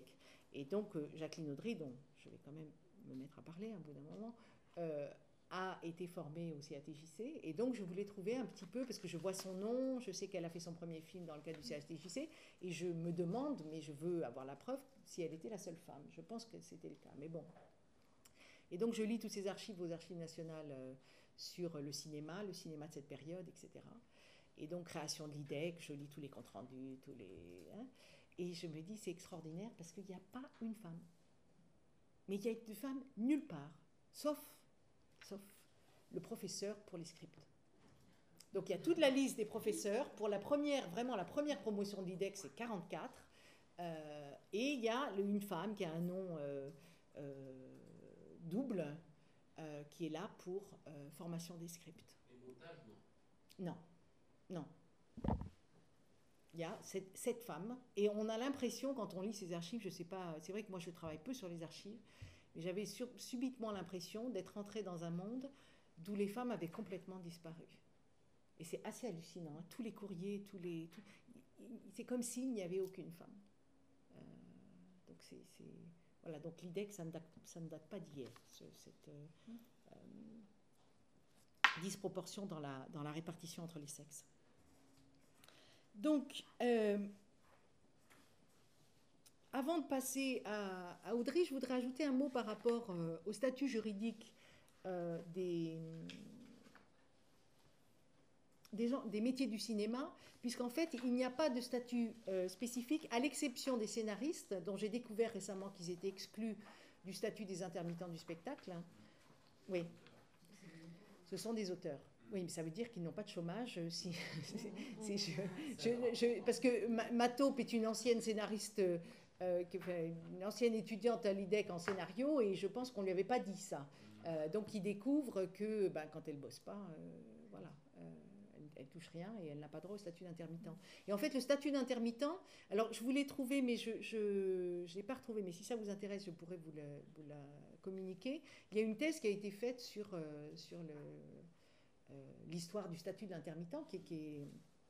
Et donc, euh, Jacqueline Audry, dont je vais quand même me mettre à parler un bout d'un moment, euh, a été formée au C A T J C. Et donc, je voulais trouver un petit peu, parce que je vois son nom, je sais qu'elle a fait son premier film dans le cadre du C A T J C, et je me demande, mais je veux avoir la preuve, si elle était la seule femme. Je pense que c'était le cas, mais bon. Et donc, je lis toutes ces archives aux Archives nationales euh, sur le cinéma, le cinéma de cette période, et cetera. Et donc, création de l'I D E C, je lis tous les comptes rendus, tous les... Hein, et je me dis, c'est extraordinaire, parce qu'il n'y a pas une femme. Mais il y a une femme nulle part, sauf, sauf le professeur pour les scripts. Donc, il y a toute la liste des professeurs. Pour la première, vraiment la première promotion de l'I D E C, c'est quarante-quatre. Euh, et il y a une femme qui a un nom... Euh, euh, double, euh, qui est là pour euh, formation des scripts. Et montage, non? Non, non. Il y a sept, sept femmes, et on a l'impression, quand on lit ces archives, je sais pas, c'est vrai que moi je travaille peu sur les archives, mais j'avais sur, subitement l'impression d'être entrée dans un monde d'où les femmes avaient complètement disparu. Et c'est assez hallucinant, hein. Tous les courriers, tous les... Tout, c'est comme s'il n'y avait aucune femme. Euh, donc c'est... Voilà, donc l'I D E C, ça ne date, ça ne date pas d'hier, ce, cette euh, euh, disproportion dans la, dans la répartition entre les sexes. Donc, euh, avant de passer à, à Audry, je voudrais ajouter un mot par rapport euh, au statut juridique euh, des, des, gens, des métiers du cinéma, puisqu'en fait, il n'y a pas de statut euh, spécifique, à l'exception des scénaristes, dont j'ai découvert récemment qu'ils étaient exclus du statut des intermittents du spectacle. Oui, ce sont des auteurs. Oui, mais ça veut dire qu'ils n'ont pas de chômage. Si, si je, je, je, parce que ma taupe est une ancienne scénariste, euh, une ancienne étudiante à l'I D E C en scénario, et je pense qu'on ne lui avait pas dit ça. Euh, donc, il découvre que ben, quand elle ne bosse pas, euh, voilà, euh, elle ne touche rien et elle n'a pas droit au statut d'intermittent. Et en fait, le statut d'intermittent, alors je voulais trouver, mais je ne l'ai pas retrouvé, mais si ça vous intéresse, je pourrais vous la, vous la communiquer. Il y a une thèse qui a été faite sur, euh, sur le... Euh, l'histoire du statut d'intermittent qui, qui est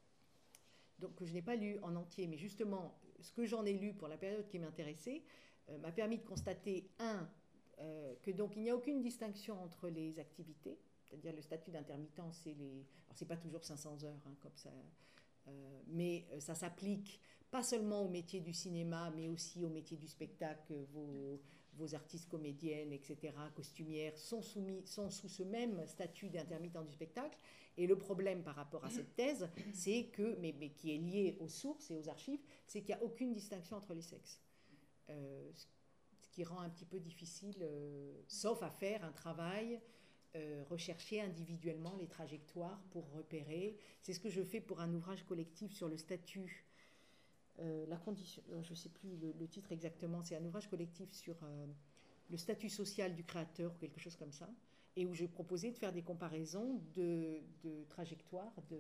donc que je n'ai pas lu en entier, mais justement ce que j'en ai lu pour la période qui m'intéressait euh, m'a permis de constater un euh, que donc il n'y a aucune distinction entre les activités, c'est-à-dire le statut d'intermittent, c'est les, alors c'est pas toujours cinq cents heures hein, comme ça, euh, mais ça s'applique pas seulement au métier du cinéma, mais aussi au métier du spectacle. Vos vos artistes comédiennes, et cetera, costumières, sont, soumis, sont sous ce même statut d'intermittent du spectacle. Et le problème par rapport à cette thèse, c'est que, mais, mais qui est lié aux sources et aux archives, c'est qu'il n'y a aucune distinction entre les sexes. Euh, ce qui rend un petit peu difficile, euh, sauf à faire un travail, euh, rechercher individuellement les trajectoires pour repérer. C'est ce que je fais pour un ouvrage collectif sur le statut. Euh, la condition, je ne sais plus le, le titre exactement, c'est un ouvrage collectif sur euh, le statut social du créateur ou quelque chose comme ça, et où j'ai proposé de faire des comparaisons de, de trajectoires de,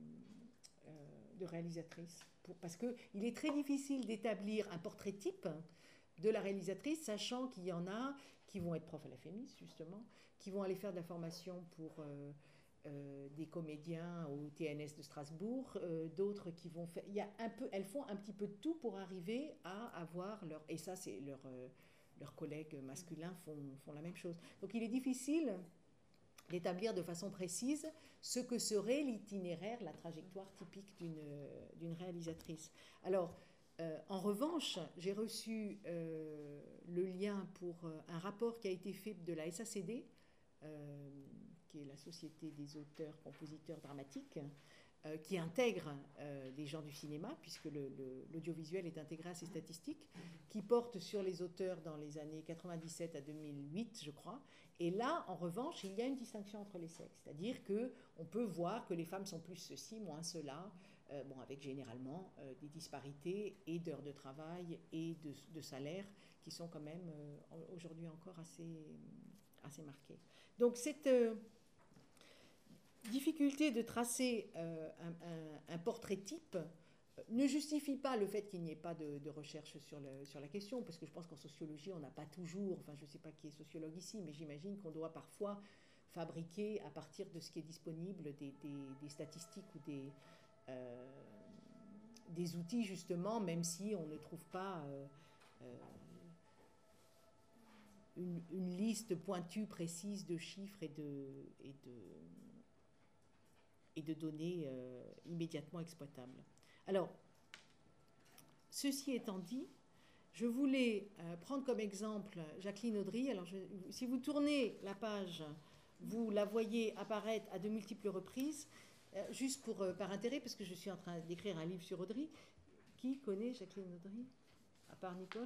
euh, de réalisatrices. Pour, parce qu'il est très difficile d'établir un portrait type de la réalisatrice, sachant qu'il y en a qui vont être profs à la Fémis, justement, qui vont aller faire de la formation pour... Euh, Euh, des comédiens au T N S de Strasbourg, euh, d'autres qui vont faire... Il y a un peu, elles font un petit peu de tout pour arriver à avoir leur... Et ça, c'est leur, euh, leurs collègues masculins font, font la même chose. Donc il est difficile d'établir de façon précise ce que serait l'itinéraire, la trajectoire typique d'une, d'une réalisatrice. Alors, euh, en revanche, j'ai reçu euh, le lien pour euh, un rapport qui a été fait de la S A C D, euh, qui est la Société des auteurs, compositeurs dramatiques, euh, qui intègre euh, les gens du cinéma, puisque le, le, l'audiovisuel est intégré à ces statistiques, qui porte sur les auteurs dans les années quatre-vingt-dix-sept à deux mille huit, je crois. Et là, en revanche, il y a une distinction entre les sexes, c'est-à-dire qu'on peut voir que les femmes sont plus ceci, moins cela, euh, bon, avec généralement euh, des disparités et d'heures de travail et de, de salaire qui sont quand même euh, aujourd'hui encore assez, assez marquées. Donc cette... Euh, difficulté de tracer euh, un, un, un portrait type euh, ne justifie pas le fait qu'il n'y ait pas de, de recherche sur, le, sur la question, parce que je pense qu'en sociologie, on n'a pas toujours, enfin je ne sais pas qui est sociologue ici, mais j'imagine qu'on doit parfois fabriquer à partir de ce qui est disponible des, des, des statistiques ou des, euh, des outils justement, même si on ne trouve pas... Euh, euh, une, une liste pointue, précise de chiffres et de, et de, et de données euh, immédiatement exploitables. Alors, ceci étant dit, je voulais euh, prendre comme exemple Jacqueline Audry. Alors, je, si vous tournez la page, vous la voyez apparaître à de multiples reprises, euh, juste pour, euh, par intérêt, parce que je suis en train d'écrire un livre sur Audry. Qui connaît Jacqueline Audry, à part Nicole?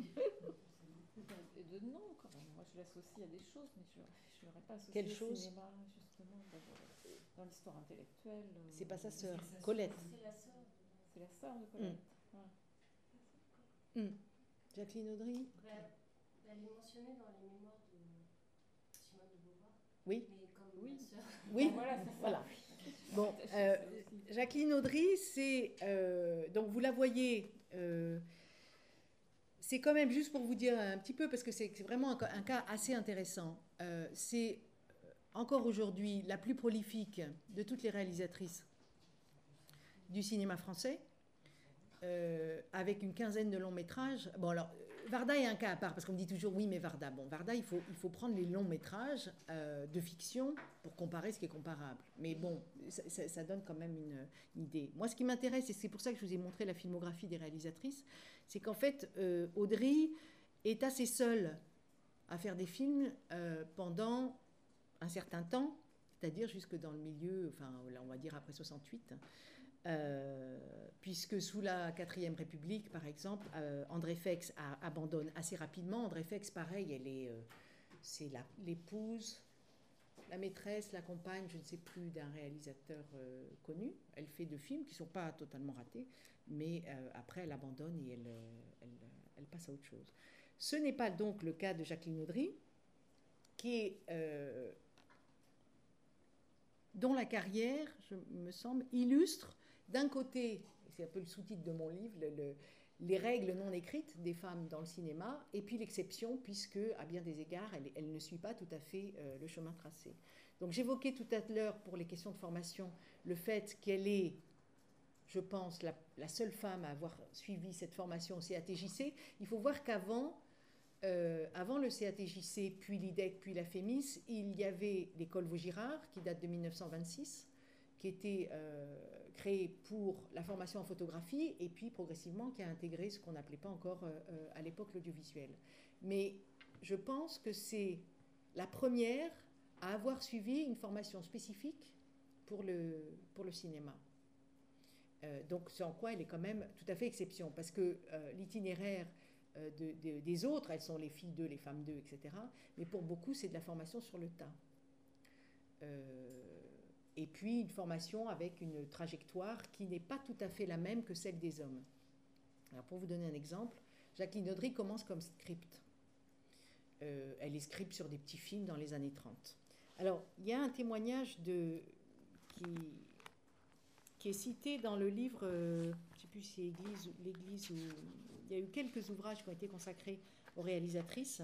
Et de nom, quand même. Moi, je l'associe à des choses, mais je n'aurais pas associé Quelle au chose? cinéma, justement, dans, dans l'histoire intellectuelle. C'est pas sa sœur, sa Colette. C'est la sœur. C'est la sœur de Colette. Mm. Ouais. Mm. Jacqueline Audry? Elle, elle est mentionnée dans les mémoires de Simone de Beauvoir. Oui. Mais comme Oui. la sœur. Oui, Ah, voilà, c'est ça. voilà. Bon, euh, Jacqueline Audry, c'est euh, donc vous la voyez, euh, c'est quand même juste pour vous dire un petit peu parce que c'est vraiment un, un cas assez intéressant. Euh, c'est encore aujourd'hui la plus prolifique de toutes les réalisatrices du cinéma français, euh, avec une quinzaine de longs métrages. Bon alors. Varda est un cas à part, parce qu'on me dit toujours oui, mais Varda. Bon, Varda, il faut, il faut prendre les longs métrages euh, de fiction pour comparer ce qui est comparable. Mais bon, ça, ça, ça donne quand même une, une idée. Moi, ce qui m'intéresse, et c'est pour ça que je vous ai montré la filmographie des réalisatrices, c'est qu'en fait, euh, Audry est assez seule à faire des films euh, pendant un certain temps, c'est-à-dire jusque dans le milieu, enfin, là, on va dire après soixante-huit. Euh, puisque sous la quatrième République, par exemple, euh, André Fex a, abandonne assez rapidement. André Fex, pareil, elle est, euh, c'est la, l'épouse, la maîtresse, la compagne, je ne sais plus, d'un réalisateur euh, connu. Elle fait deux films qui ne sont pas totalement ratés, mais euh, après elle abandonne et elle, elle, elle passe à autre chose. Ce n'est pas donc le cas de Jacqueline Audry, qui est... Euh, dont la carrière, je me semble, illustre d'un côté, c'est un peu le sous-titre de mon livre, le, le, les règles non écrites des femmes dans le cinéma, et puis l'exception, puisque, à bien des égards, elle, elle ne suit pas tout à fait euh, le chemin tracé. Donc j'évoquais tout à l'heure, pour les questions de formation, le fait qu'elle est, je pense, la, la seule femme à avoir suivi cette formation au C A T J C. Il faut voir qu'avant, euh, avant le C A T J C, puis l'I D E C, puis la FEMIS, il y avait l'école Vaugirard, qui date de mille neuf cent vingt-six, qui était euh, créée pour la formation en photographie et puis progressivement qui a intégré ce qu'on n'appelait pas encore euh, à l'époque l'audiovisuel. Mais je pense que c'est la première à avoir suivi une formation spécifique pour le, pour le cinéma. Euh, donc c'est en quoi elle est quand même tout à fait exception, parce que euh, l'itinéraire euh, de, de, des autres, elles sont les filles d'eux, les femmes d'eux, et cetera. Mais pour beaucoup, c'est de la formation sur le tas. Euh, et puis une formation avec une trajectoire qui n'est pas tout à fait la même que celle des hommes. Alors pour vous donner un exemple, Jacqueline Audry commence comme script. Euh, elle est script sur des petits films dans les années trente. Alors il y a un témoignage de, qui, qui est cité dans le livre, euh, je ne sais plus si c'est l'Église, l'Église ou... Il y a eu quelques ouvrages qui ont été consacrés aux réalisatrices.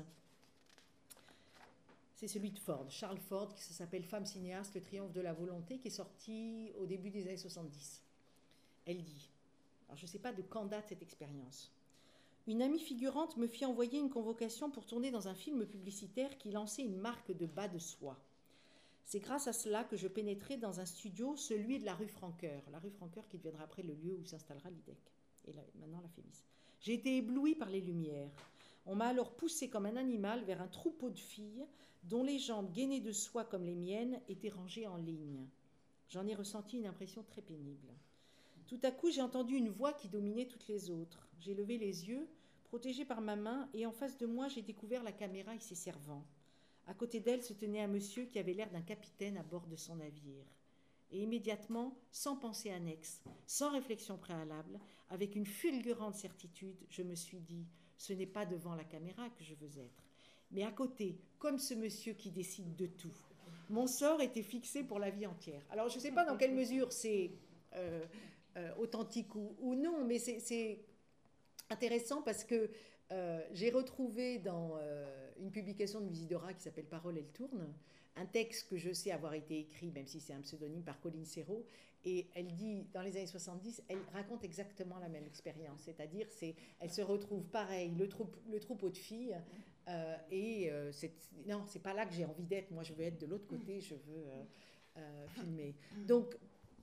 C'est celui de Ford, Charles Ford, qui s'appelle Femme cinéaste, le triomphe de la volonté, qui est sorti au début des années soixante-dix. Elle dit, alors je ne sais pas de quand date cette expérience, une amie figurante me fit envoyer une convocation pour tourner dans un film publicitaire qui lançait une marque de bas de soie. C'est grâce à cela que je pénétrai dans un studio, celui de la rue Francoeur, la rue Francoeur qui deviendra après le lieu où s'installera l'I D E C, et là, maintenant la FEMIS. J'ai été éblouie par les lumières. On m'a alors poussé comme un animal vers un troupeau de filles dont les jambes gainées de soie comme les miennes étaient rangées en ligne. J'en ai ressenti une impression très pénible. Tout à coup, j'ai entendu une voix qui dominait toutes les autres. J'ai levé les yeux, protégée par ma main, et en face de moi, j'ai découvert la caméra et ses servants. À côté d'elle se tenait un monsieur qui avait l'air d'un capitaine à bord de son navire. Et immédiatement, sans pensée annexe, sans réflexion préalable, avec une fulgurante certitude, je me suis dit « Ce n'est pas devant la caméra que je veux être, mais à côté, comme ce monsieur qui décide de tout. Mon sort était fixé pour la vie entière. » Alors, je ne sais pas dans quelle mesure c'est euh, euh, authentique ou, ou non, mais c'est, c'est intéressant parce que euh, j'ai retrouvé dans euh, une publication de Musidora qui s'appelle « Parole, elle tourne », un texte que je sais avoir été écrit, même si c'est un pseudonyme, par Colline Serrault, Et elle dit, dans les années soixante-dix, elle raconte exactement la même expérience. C'est-à-dire, c'est, elle se retrouve pareil, le, troupe, le troupeau de filles. Euh, et euh, c'est, non, c'est pas là que j'ai envie d'être. Moi, je veux être de l'autre côté, je veux euh, euh, filmer. Donc,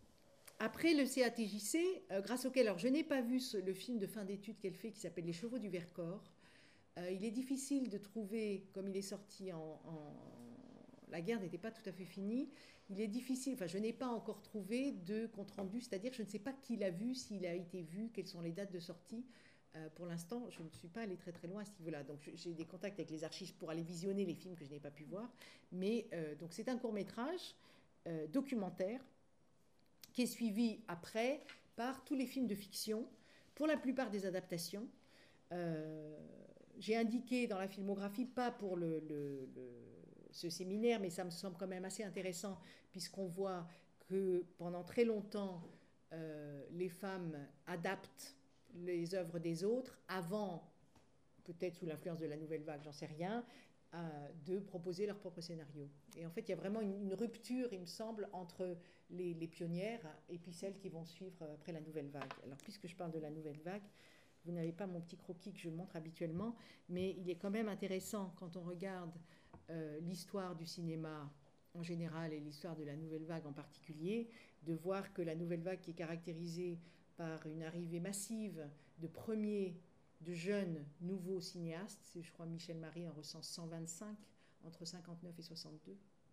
après le C A T J C, euh, grâce auquel, alors je n'ai pas vu ce, le film de fin d'études qu'elle fait qui s'appelle Les chevaux du Vercors. Euh, il est difficile de trouver, comme il est sorti en, en la guerre n'était pas tout à fait finie, il est difficile, enfin je n'ai pas encore trouvé de compte-rendu, c'est-à-dire je ne sais pas qui l'a vu, s'il a été vu, quelles sont les dates de sortie. Euh, pour l'instant, je ne suis pas allée très très loin à ce niveau-là. Donc j'ai des contacts avec les archives pour aller visionner les films que je n'ai pas pu voir. Mais euh, donc c'est un court-métrage euh, documentaire qui est suivi après par tous les films de fiction, pour la plupart des adaptations. Euh, j'ai indiqué dans la filmographie, pas pour le, le, le, ce séminaire, mais ça me semble quand même assez intéressant, puisqu'on voit que pendant très longtemps, euh, les femmes adaptent les œuvres des autres, avant, peut-être sous l'influence de la nouvelle vague, j'en sais rien, euh, de proposer leur propre scénario. Et en fait, il y a vraiment une, une rupture, il me semble, entre les, les pionnières et puis celles qui vont suivre après la nouvelle vague. Alors, puisque je parle de la nouvelle vague, vous n'avez pas mon petit croquis que je montre habituellement, mais il est quand même intéressant quand on regarde euh, l'histoire du cinéma en général et l'histoire de la nouvelle vague en particulier, de voir que la nouvelle vague qui est caractérisée par une arrivée massive de premiers, de jeunes nouveaux cinéastes, c'est, je crois Michel Marie en recense cent vingt-cinq entre cinquante-neuf et soixante-deux,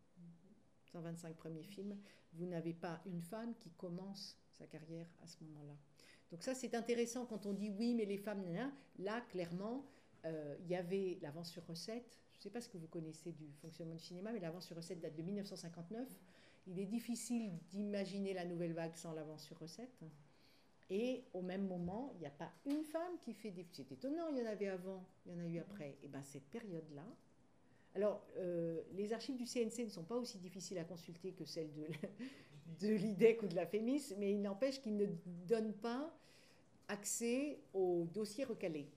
cent vingt-cinq premiers films, vous n'avez pas une femme qui commence sa carrière à ce moment-là. Donc ça, c'est intéressant quand on dit oui, mais les femmes, là, clairement, euh, il y avait l'avance sur recette. Je ne sais pas ce que vous connaissez du fonctionnement du cinéma, mais l'avance sur recette date de mille neuf cent cinquante-neuf. Il est difficile d'imaginer la nouvelle vague sans l'avance sur recette. Et au même moment, il n'y a pas une femme qui fait des... C'est étonnant, il y en avait avant, il y en a eu après. Et bien cette période-là... Alors, euh, les archives du C N C ne sont pas aussi difficiles à consulter que celles de, de l'I D E C ou de la FEMIS, mais il n'empêche qu'ils ne donnent pas accès aux dossiers recalés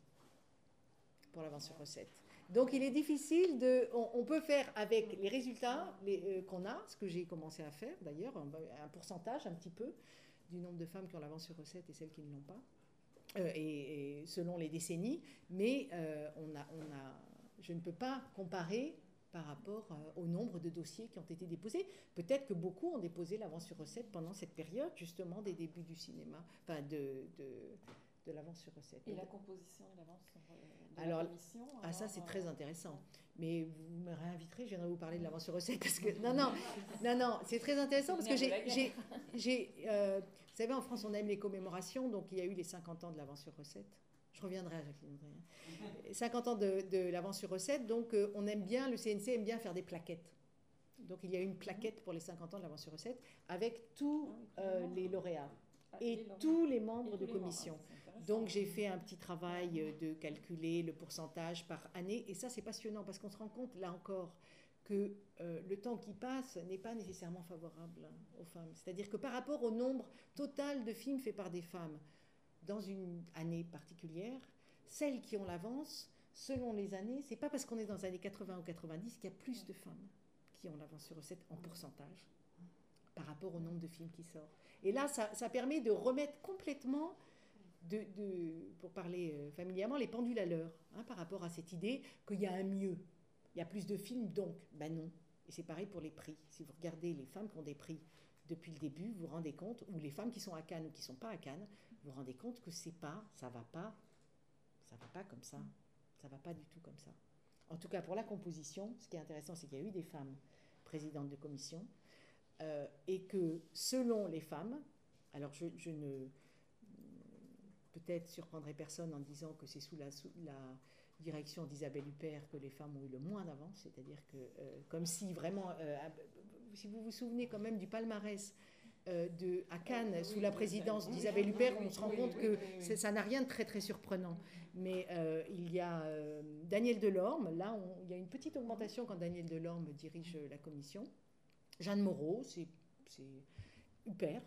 pour l'avance sur recette. Donc, il est difficile de... On, on peut faire avec les résultats les, euh, qu'on a, ce que j'ai commencé à faire d'ailleurs, un, un pourcentage un petit peu du nombre de femmes qui ont l'avance sur recette et celles qui ne l'ont pas, euh, et, et selon les décennies, mais euh, on a... On a je ne peux pas comparer par rapport au nombre de dossiers qui ont été déposés. Peut-être que beaucoup ont déposé l'avance sur recette pendant cette période, justement, des débuts du cinéma, enfin de, de, de l'avance sur recette. Et la composition de l'avance de alors, la commission alors, ah, ça, c'est très intéressant. Mais vous me réinviterez, je viendrai vous parler de l'avance sur recette. Parce que, non, non, non, non, c'est très intéressant parce que j'ai... j'ai, j'ai euh, vous savez, en France, on aime les commémorations, donc il y a eu les cinquante ans de l'avance sur recette. Je reviendrai à Jacqueline Audrey. cinquante ans de, de l'avance sur recette, donc euh, on aime bien, le C N C aime bien faire des plaquettes. Donc il y a eu une plaquette pour les cinquante ans de l'avance sur recette avec tous euh, les lauréats et tous les membres de commission. Donc j'ai fait un petit travail de calculer le pourcentage par année, et ça c'est passionnant parce qu'on se rend compte, là encore, que euh, le temps qui passe n'est pas nécessairement favorable aux femmes. C'est-à-dire que par rapport au nombre total de films faits par des femmes, dans une année particulière, celles qui ont l'avance, selon les années, c'est pas parce qu'on est dans les années quatre-vingts ou quatre-vingt-dix qu'il y a plus de femmes qui ont l'avance sur recette en pourcentage par rapport au nombre de films qui sortent. Et là, ça, ça permet de remettre complètement, de, de, pour parler euh, familièrement, les pendules à l'heure, hein, par rapport à cette idée qu'il y a un mieux. Il y a plus de films, donc, ben non. Et c'est pareil pour les prix. Si vous regardez les femmes qui ont des prix depuis le début, vous vous rendez compte, ou les femmes qui sont à Cannes ou qui ne sont pas à Cannes, vous vous rendez compte que c'est pas, ça va pas, ça va pas comme ça, ça va pas du tout comme ça. En tout cas, pour la composition, ce qui est intéressant, c'est qu'il y a eu des femmes présidentes de commission, euh, et que selon les femmes, alors je, je ne peut-être surprendrai personne en disant que c'est sous la, sous la direction d'Isabelle Huppert que les femmes ont eu le moins d'avance, c'est-à-dire que euh, comme si vraiment, euh, si vous vous souvenez quand même du palmarès De, à Cannes, sous la présidence d'Isabelle Huppert, on se rend compte que ça n'a rien de très très surprenant. Mais euh, il y a euh, Daniel Delorme, là on, il y a une petite augmentation quand Daniel Delorme dirige la commission. Jeanne Moreau, c'est, c'est Huppert.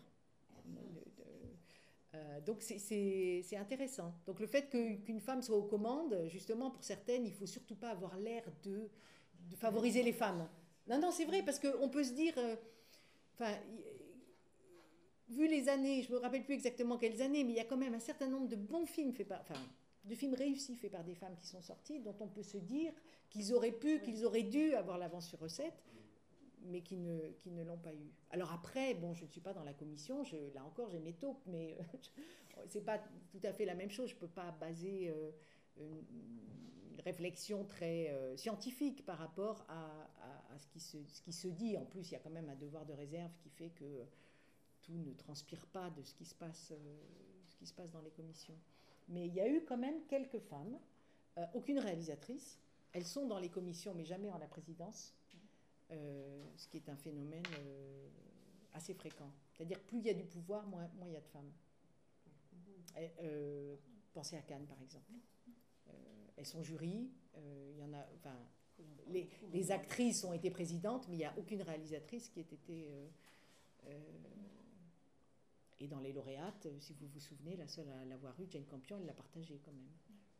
Euh, donc c'est, c'est, c'est intéressant. Donc le fait que, qu'une femme soit aux commandes, justement pour certaines, il ne faut surtout pas avoir l'air de, de favoriser les femmes. Non, non, c'est vrai, parce qu'on peut se dire... Enfin... Euh, vu les années, je ne me rappelle plus exactement quelles années, mais il y a quand même un certain nombre de bons films faits par, enfin, de films réussis faits par des femmes qui sont sortis, dont on peut se dire qu'ils auraient pu, qu'ils auraient dû avoir l'avance sur recette, mais qui ne, qui ne l'ont pas eu. Alors après, bon, je ne suis pas dans la commission, je, là encore j'ai mes taupes, mais euh, c'est pas tout à fait la même chose. Je ne peux pas baser euh, une, une réflexion très euh, scientifique par rapport à, à, à ce, qui se, ce qui se dit. En plus, il y a quand même un devoir de réserve qui fait que tout ne transpire pas de ce qui se passe, euh, ce qui se passe dans les commissions. Mais il y a eu quand même quelques femmes, euh, aucune réalisatrice. Elles sont dans les commissions, mais jamais en la présidence. Euh, ce qui est un phénomène euh, assez fréquent. C'est-à-dire plus il y a du pouvoir, moins, moins il y a de femmes. Et, euh, pensez à Cannes, par exemple. Euh, elles sont jury, euh, il y en a, enfin, les, les actrices ont été présidentes, mais il n'y a aucune réalisatrice qui ait été... Euh, euh, et dans les lauréates, si vous vous souvenez, la seule à l'avoir eue, Jane Campion, elle l'a partagée quand même.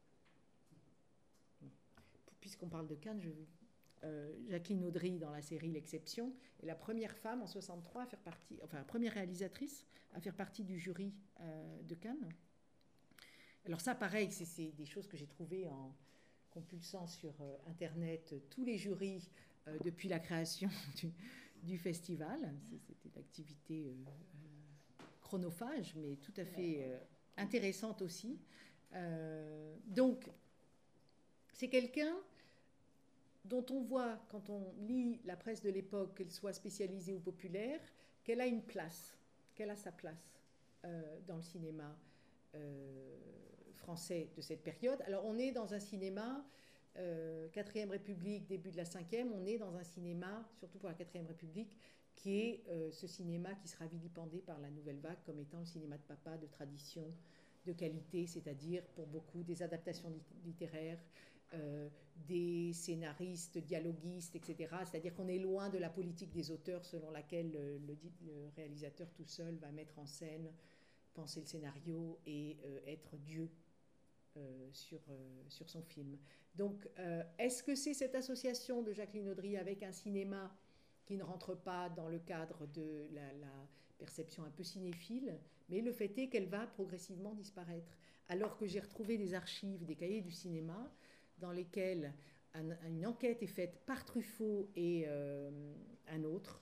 Bon. Puisqu'on parle de Cannes, je Euh, Jacqueline Audry dans la série L'Exception est la première femme en soixante-trois à faire partie, enfin la première réalisatrice à faire partie du jury euh, de Cannes. Alors ça, pareil, c'est, c'est des choses que j'ai trouvées en compulsant sur euh, Internet tous les jurys euh, depuis la création du, du festival. C'était une activité euh, euh, chronophage, mais tout à fait euh, intéressante aussi. Euh, donc, c'est quelqu'un dont on voit, quand on lit la presse de l'époque, qu'elle soit spécialisée ou populaire, qu'elle a une place, qu'elle a sa place euh, dans le cinéma euh, français de cette période. Alors on est dans un cinéma, euh, quatrième République, début de la cinquième, on est dans un cinéma, surtout pour la quatrième République, qui est euh, ce cinéma qui sera vilipendé par la nouvelle vague comme étant le cinéma de papa, de tradition, de qualité, c'est-à-dire pour beaucoup des adaptations littéraires, Euh, des scénaristes, dialoguistes, et cetera. C'est-à-dire qu'on est loin de la politique des auteurs selon laquelle le, le, le réalisateur tout seul va mettre en scène, penser le scénario et euh, être Dieu euh, sur, euh, sur son film. Donc, euh, est-ce que c'est cette association de Jacqueline Audry avec un cinéma qui ne rentre pas dans le cadre de la, la perception un peu cinéphile, mais le fait est qu'elle va progressivement disparaître. Alors que j'ai retrouvé des archives, des cahiers du cinéma, dans lesquels un, une enquête est faite par Truffaut et euh, un autre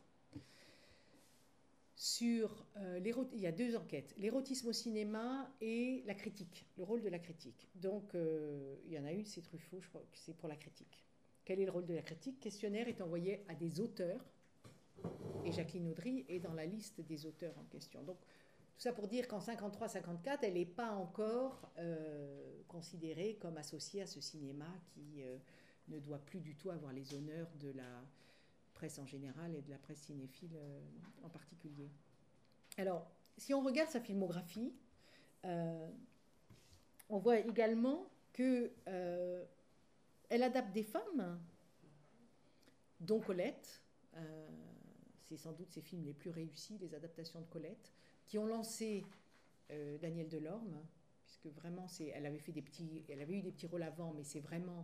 sur euh, l'érotisme. Il y a deux enquêtes, l'érotisme au cinéma et la critique, le rôle de la critique. Donc euh, il y en a une, c'est Truffaut, je crois que c'est pour la critique. Quel est le rôle de la critique? Questionnaire est envoyé à des auteurs et Jacqueline Audry est dans la liste des auteurs en question. Donc tout ça pour dire qu'en cinquante-trois cinquante-quatre, elle n'est pas encore euh, considérée comme associée à ce cinéma qui euh, ne doit plus du tout avoir les honneurs de la presse en général et de la presse cinéphile euh, en particulier. Alors, si on regarde sa filmographie, euh, on voit également qu'elle euh, adapte des femmes, dont Colette. Euh, c'est sans doute ses films les plus réussis, les adaptations de Colette, qui ont lancé euh, Daniel Delorme, puisque vraiment, c'est, elle avait fait des petits, elle avait eu des petits rôles avant, mais c'est vraiment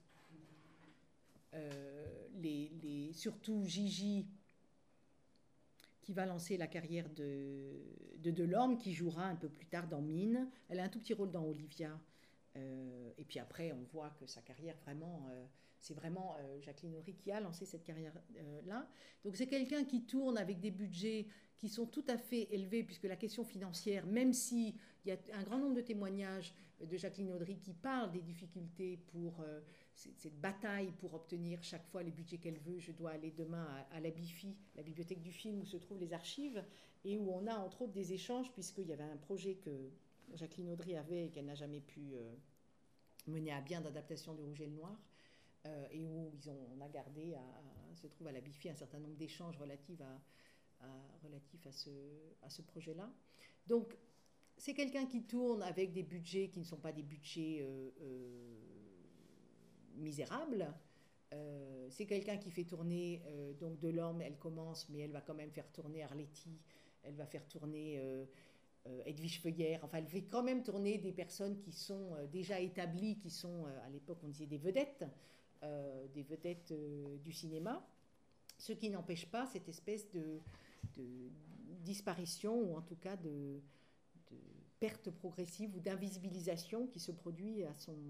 euh, les, les, surtout Gigi qui va lancer la carrière de, de Delorme, qui jouera un peu plus tard dans Mine. Elle a un tout petit rôle dans Olivia, euh, et puis après, on voit que sa carrière vraiment, euh, c'est vraiment euh, Jacqueline Audry qui a lancé cette carrière-là. Euh, Donc c'est quelqu'un qui tourne avec des budgets qui sont tout à fait élevés, puisque la question financière, même s'il y a un grand nombre de témoignages de Jacqueline Audry qui parlent des difficultés pour euh, cette bataille pour obtenir chaque fois les budgets qu'elle veut. Je dois aller demain à, à la BIFI, la bibliothèque du film, où se trouvent les archives, et où on a entre autres des échanges, puisqu'il y avait un projet que Jacqueline Audry avait et qu'elle n'a jamais pu euh, mener à bien d'adaptation de Rouge et le Noir, euh, et où ils ont, on a gardé, à, à, se trouve à la BIFI, un certain nombre d'échanges relatifs à À, relatif à ce, à ce projet-là. Donc, c'est quelqu'un qui tourne avec des budgets qui ne sont pas des budgets euh, euh, misérables. Euh, c'est quelqu'un qui fait tourner, euh, donc Delorme, elle commence, mais elle va quand même faire tourner Arletty, elle va faire tourner euh, euh, Edwige Feuillère, enfin, elle fait quand même tourner des personnes qui sont euh, déjà établies, qui sont, euh, à l'époque, on disait des vedettes, euh, des vedettes euh, du cinéma, ce qui n'empêche pas cette espèce de de disparition, ou en tout cas de, de perte progressive ou d'invisibilisation qui se produit à son,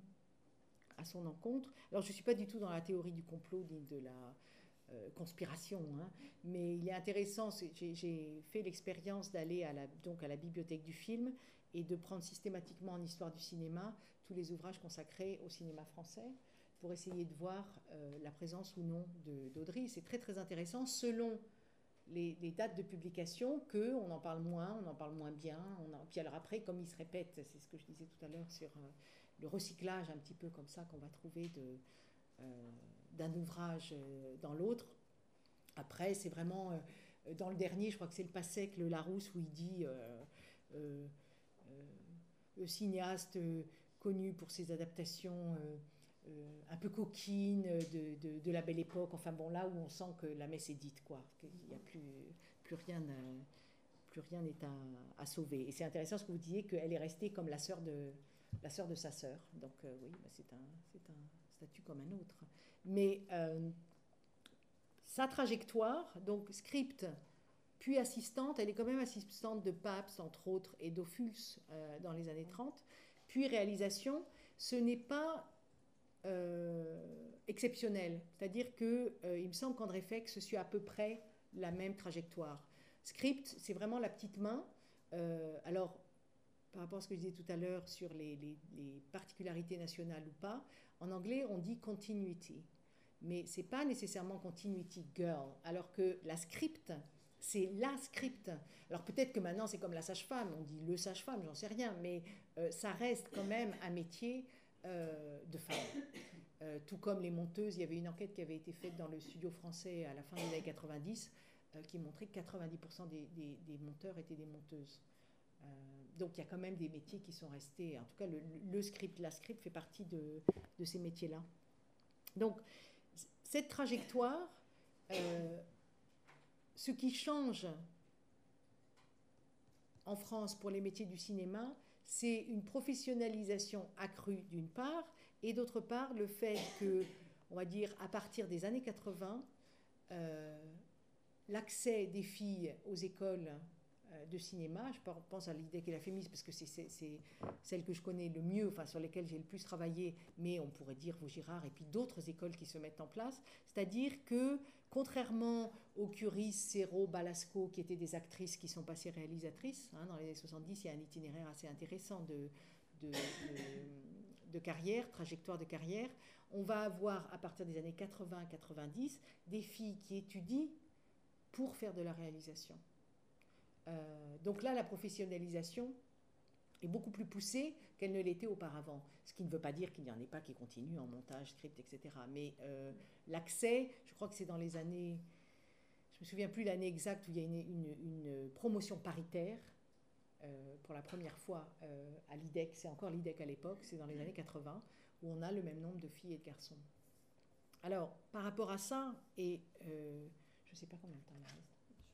à son encontre. Alors je ne suis pas du tout dans la théorie du complot ni de la euh, conspiration, hein, mais il est intéressant, j'ai, j'ai fait l'expérience d'aller à la, donc à la bibliothèque du film et de prendre systématiquement en histoire du cinéma tous les ouvrages consacrés au cinéma français pour essayer de voir euh, la présence ou non de, d'Audry. C'est très très intéressant selon les, les dates de publication, qu'on en parle moins, on en parle moins bien. On en, puis alors après, comme il se répète, c'est ce que je disais tout à l'heure sur euh, le recyclage un petit peu comme ça qu'on va trouver de, euh, d'un ouvrage euh, dans l'autre. Après, c'est vraiment, euh, dans le dernier, je crois que c'est le Passec, le Larousse, où il dit... Euh, euh, euh, cinéaste euh, connu pour ses adaptations euh, euh, un peu coquines de, de, de la Belle Époque, enfin bon, là où on sent que la messe est dite, quoi, qu'il n'y a plus, plus rien, euh, plus rien n'est à, à sauver. Et c'est intéressant ce que vous disiez, qu'elle est restée comme la sœur de, la sœur de sa sœur, donc euh, oui, bah c'est, un, c'est un statut comme un autre. Mais euh, sa trajectoire, donc script puis assistante, elle est quand même assistante de Pabst, entre autres, et d'Ophuls euh, dans les années trente, puis réalisation, ce n'est pas euh, exceptionnel. C'est-à-dire qu'il euh, me semble qu'André Fex suit à peu près la même trajectoire. Script, c'est vraiment la petite main. Euh, alors, par rapport à ce que je disais tout à l'heure sur les, les, les particularités nationales ou pas, en anglais, on dit continuity. Mais ce n'est pas nécessairement continuity girl, alors que la script... c'est la script. Alors peut-être que maintenant c'est comme la sage-femme, on dit le sage-femme, j'en sais rien, mais euh, ça reste quand même un métier euh, de femme. Euh, tout comme les monteuses, il y avait une enquête qui avait été faite dans le studio français à la fin des années quatre-vingt-dix euh, qui montrait que quatre-vingt-dix pour cent des, des, des monteurs étaient des monteuses. Euh, donc il y a quand même des métiers qui sont restés, en tout cas le, le script, la script fait partie de, de ces métiers-là. Donc cette trajectoire... Euh, ce qui change en France pour les métiers du cinéma, c'est une professionnalisation accrue d'une part, et d'autre part le fait que, on va dire, à partir des années quatre-vingts, euh, l'accès des filles aux écoles de cinéma, je pense à l'idée qu'elle a fait mise parce que c'est, c'est, c'est celle que je connais le mieux, enfin sur lesquelles j'ai le plus travaillé, mais on pourrait dire Vaugirard et puis d'autres écoles qui se mettent en place, c'est-à-dire que contrairement aux Curie, Serrault, Balasco, qui étaient des actrices qui sont passées réalisatrices, hein, dans les années soixante-dix, il y a un itinéraire assez intéressant de, de, de, de carrière, trajectoire de carrière, on va avoir à partir des années quatre-vingts quatre-vingt-dix des filles qui étudient pour faire de la réalisation. Euh, donc là, la professionnalisation est beaucoup plus poussée qu'elle ne l'était auparavant. Ce qui ne veut pas dire qu'il n'y en ait pas qui continuent en montage, script, et cetera. Mais euh, l'accès, je crois que c'est dans les années... Je ne me souviens plus l'année exacte où il y a une, une, une promotion paritaire euh, pour la première fois euh, à l'I D E C. C'est encore l'I D E C à l'époque, c'est dans les années quatre-vingts, où on a le même nombre de filles et de garçons. Alors, par rapport à ça, et euh, je ne sais pas combien de temps il reste.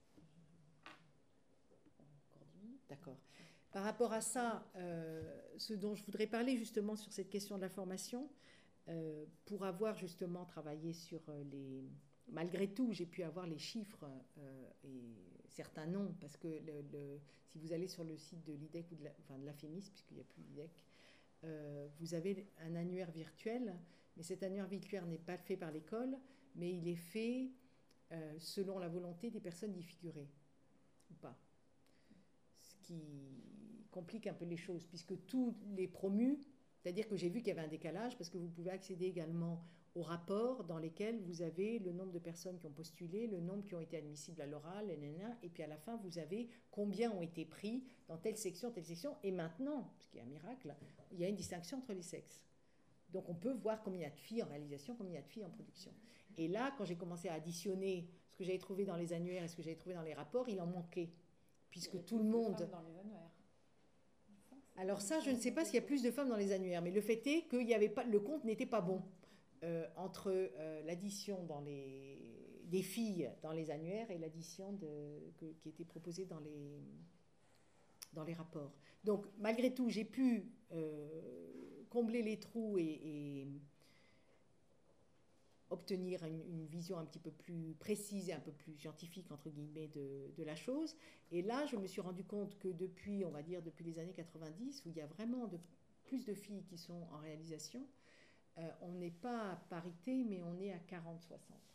D'accord. Par rapport à ça, euh, ce dont je voudrais parler justement sur cette question de la formation, euh, pour avoir justement travaillé sur les... Malgré tout, j'ai pu avoir les chiffres euh, et certains noms, parce que le, le, si vous allez sur le site de l'I D E C, ou de la, enfin de l'AFEMIS, puisqu'il n'y a plus l'I D E C, euh, vous avez un annuaire virtuel, mais cet annuaire virtuel n'est pas fait par l'école, mais il est fait euh, selon la volonté des personnes d'y figurer, ou pas. Qui complique un peu les choses, puisque tous les promus, c'est-à-dire que j'ai vu qu'il y avait un décalage, parce que vous pouvez accéder également aux rapports dans lesquels vous avez le nombre de personnes qui ont postulé, le nombre qui ont été admissibles à l'oral, et puis à la fin, vous avez combien ont été pris dans telle section, telle section, et maintenant, ce qui est un miracle, il y a une distinction entre les sexes. Donc on peut voir combien il y a de filles en réalisation, combien il y a de filles en production. Et là, quand j'ai commencé à additionner ce que j'avais trouvé dans les annuaires et ce que j'avais trouvé dans les rapports, il en manquait. Puisque tout le monde... Dans les annuaires. Alors ça, je ne sais pas s'il y a plus de femmes dans les annuaires, mais le fait est que y avait pas, le compte n'était pas bon euh, entre euh, l'addition dans les, des filles dans les annuaires et l'addition de, que, qui était proposée dans les, dans les rapports. Donc, malgré tout, j'ai pu euh, combler les trous et, et, obtenir une, une vision un petit peu plus précise et un peu plus scientifique, entre guillemets, de, de la chose. Et là, je me suis rendu compte que depuis, on va dire, depuis les années quatre-vingt-dix, où il y a vraiment de, plus de filles qui sont en réalisation, euh, on n'est pas à parité, mais on est à quarante soixante.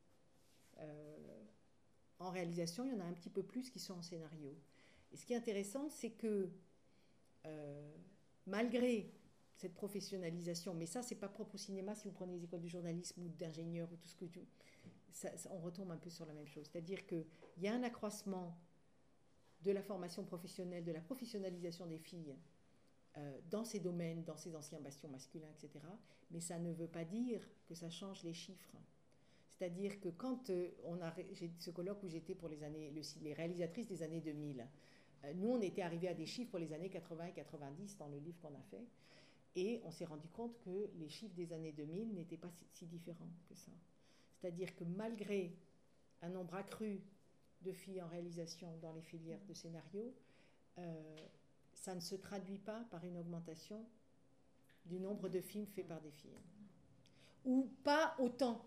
Euh, en réalisation, il y en a un petit peu plus qui sont en scénario. Et ce qui est intéressant, c'est que euh, malgré cette professionnalisation, mais ça, c'est pas propre au cinéma, si vous prenez les écoles de journalisme ou d'ingénieur ou tout ce que tu... Ça, ça, on retombe un peu sur la même chose. C'est-à-dire qu'il y a un accroissement de la formation professionnelle, de la professionnalisation des filles euh, dans ces domaines, dans ces anciens bastions masculins, et cetera. Mais ça ne veut pas dire que ça change les chiffres. C'est-à-dire que quand euh, on a... J'ai ce colloque où j'étais pour les, années, le, les réalisatrices des années deux mille, euh, nous, on était arrivés à des chiffres pour les années quatre-vingts et quatre-vingt-dix dans le livre qu'on a fait. Et on s'est rendu compte que les chiffres des années deux mille n'étaient pas si, si différents que ça. C'est-à-dire que malgré un nombre accru de filles en réalisation dans les filières de scénario, euh, ça ne se traduit pas par une augmentation du nombre de films faits par des filles. Ou pas autant.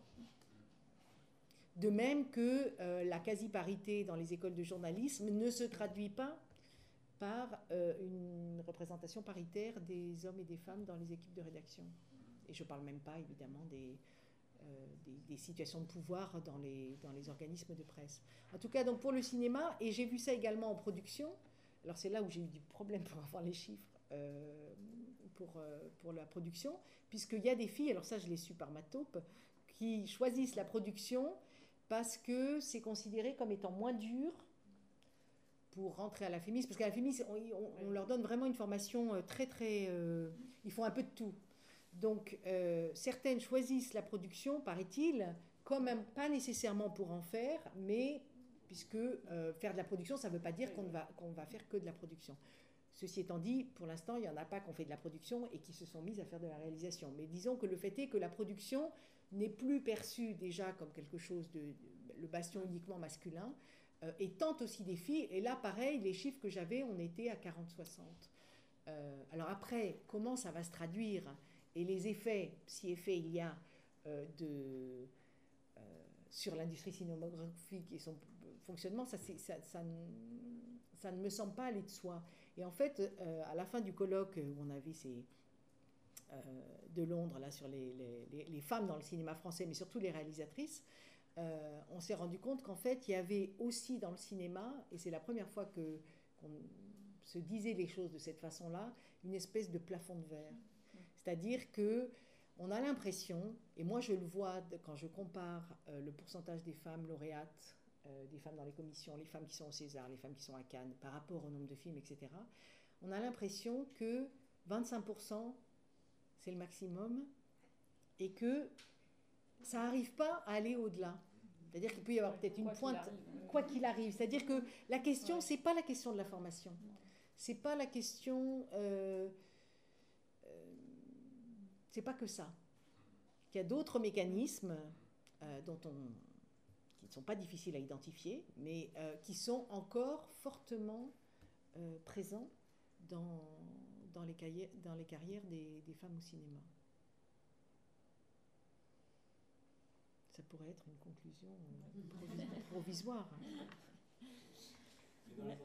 De même que euh, la quasi-parité dans les écoles de journalisme ne se traduit pas par euh, une représentation paritaire des hommes et des femmes dans les équipes de rédaction. Et je ne parle même pas, évidemment, des, euh, des, des situations de pouvoir dans les, dans les organismes de presse. En tout cas, donc pour le cinéma, et j'ai vu ça également en production, alors c'est là où j'ai eu du problème pour avoir les chiffres euh, pour, euh, pour la production, puisqu'il y a des filles, alors ça je l'ai su par ma taupe, qui choisissent la production parce que c'est considéré comme étant moins dur pour rentrer à la Fémis, parce qu'à la Fémis, on, on, on leur donne vraiment une formation très, très... Euh, ils font un peu de tout. Donc, euh, certaines choisissent la production, paraît-il, quand même pas nécessairement pour en faire, mais puisque euh, faire de la production, ça ne veut pas dire qu'on va, qu'on va faire que de la production. Ceci étant dit, pour l'instant, il n'y en a pas qui ont fait de la production et qui se sont mis à faire de la réalisation. Mais disons que le fait est que la production n'est plus perçue déjà comme quelque chose de... de le bastion uniquement masculin, Euh, et tente aussi des filles. Et là, pareil, les chiffres que j'avais, on était à quarante soixante. Euh, alors après, comment ça va se traduire? Et les effets, si effets il y a euh, de, euh, sur l'industrie cinématographique et son fonctionnement, ça, c'est, ça, ça, ça ne me semble pas aller de soi. Et en fait, euh, à la fin du colloque où on avait ces... Euh, de Londres, là, sur les, les, les femmes dans le cinéma français, mais surtout les réalisatrices, Euh, on s'est rendu compte qu'en fait, il y avait aussi dans le cinéma, et c'est la première fois que, qu'on se disait les choses de cette façon-là, une espèce de plafond de verre. C'est-à-dire qu'on a l'impression, et moi je le vois quand je compare euh, le pourcentage des femmes lauréates, euh, des femmes dans les commissions, les femmes qui sont au César, les femmes qui sont à Cannes, par rapport au nombre de films, et cetera, on a l'impression que vingt-cinq pour cent, c'est le maximum, et que ça n'arrive pas à aller au-delà. C'est-à-dire qu'il peut y avoir peut-être une quoi pointe, qu'il quoi qu'il arrive. C'est-à-dire que la question, ouais. c'est pas la question de la formation. C'est pas la question... Euh, euh, c'est pas que ça. Il y a d'autres mécanismes euh, dont on, qui ne sont pas difficiles à identifier, mais euh, qui sont encore fortement euh, présents dans, dans, les, carrières, dans les carrières des, des femmes au cinéma. Ça pourrait être une conclusion provisoire.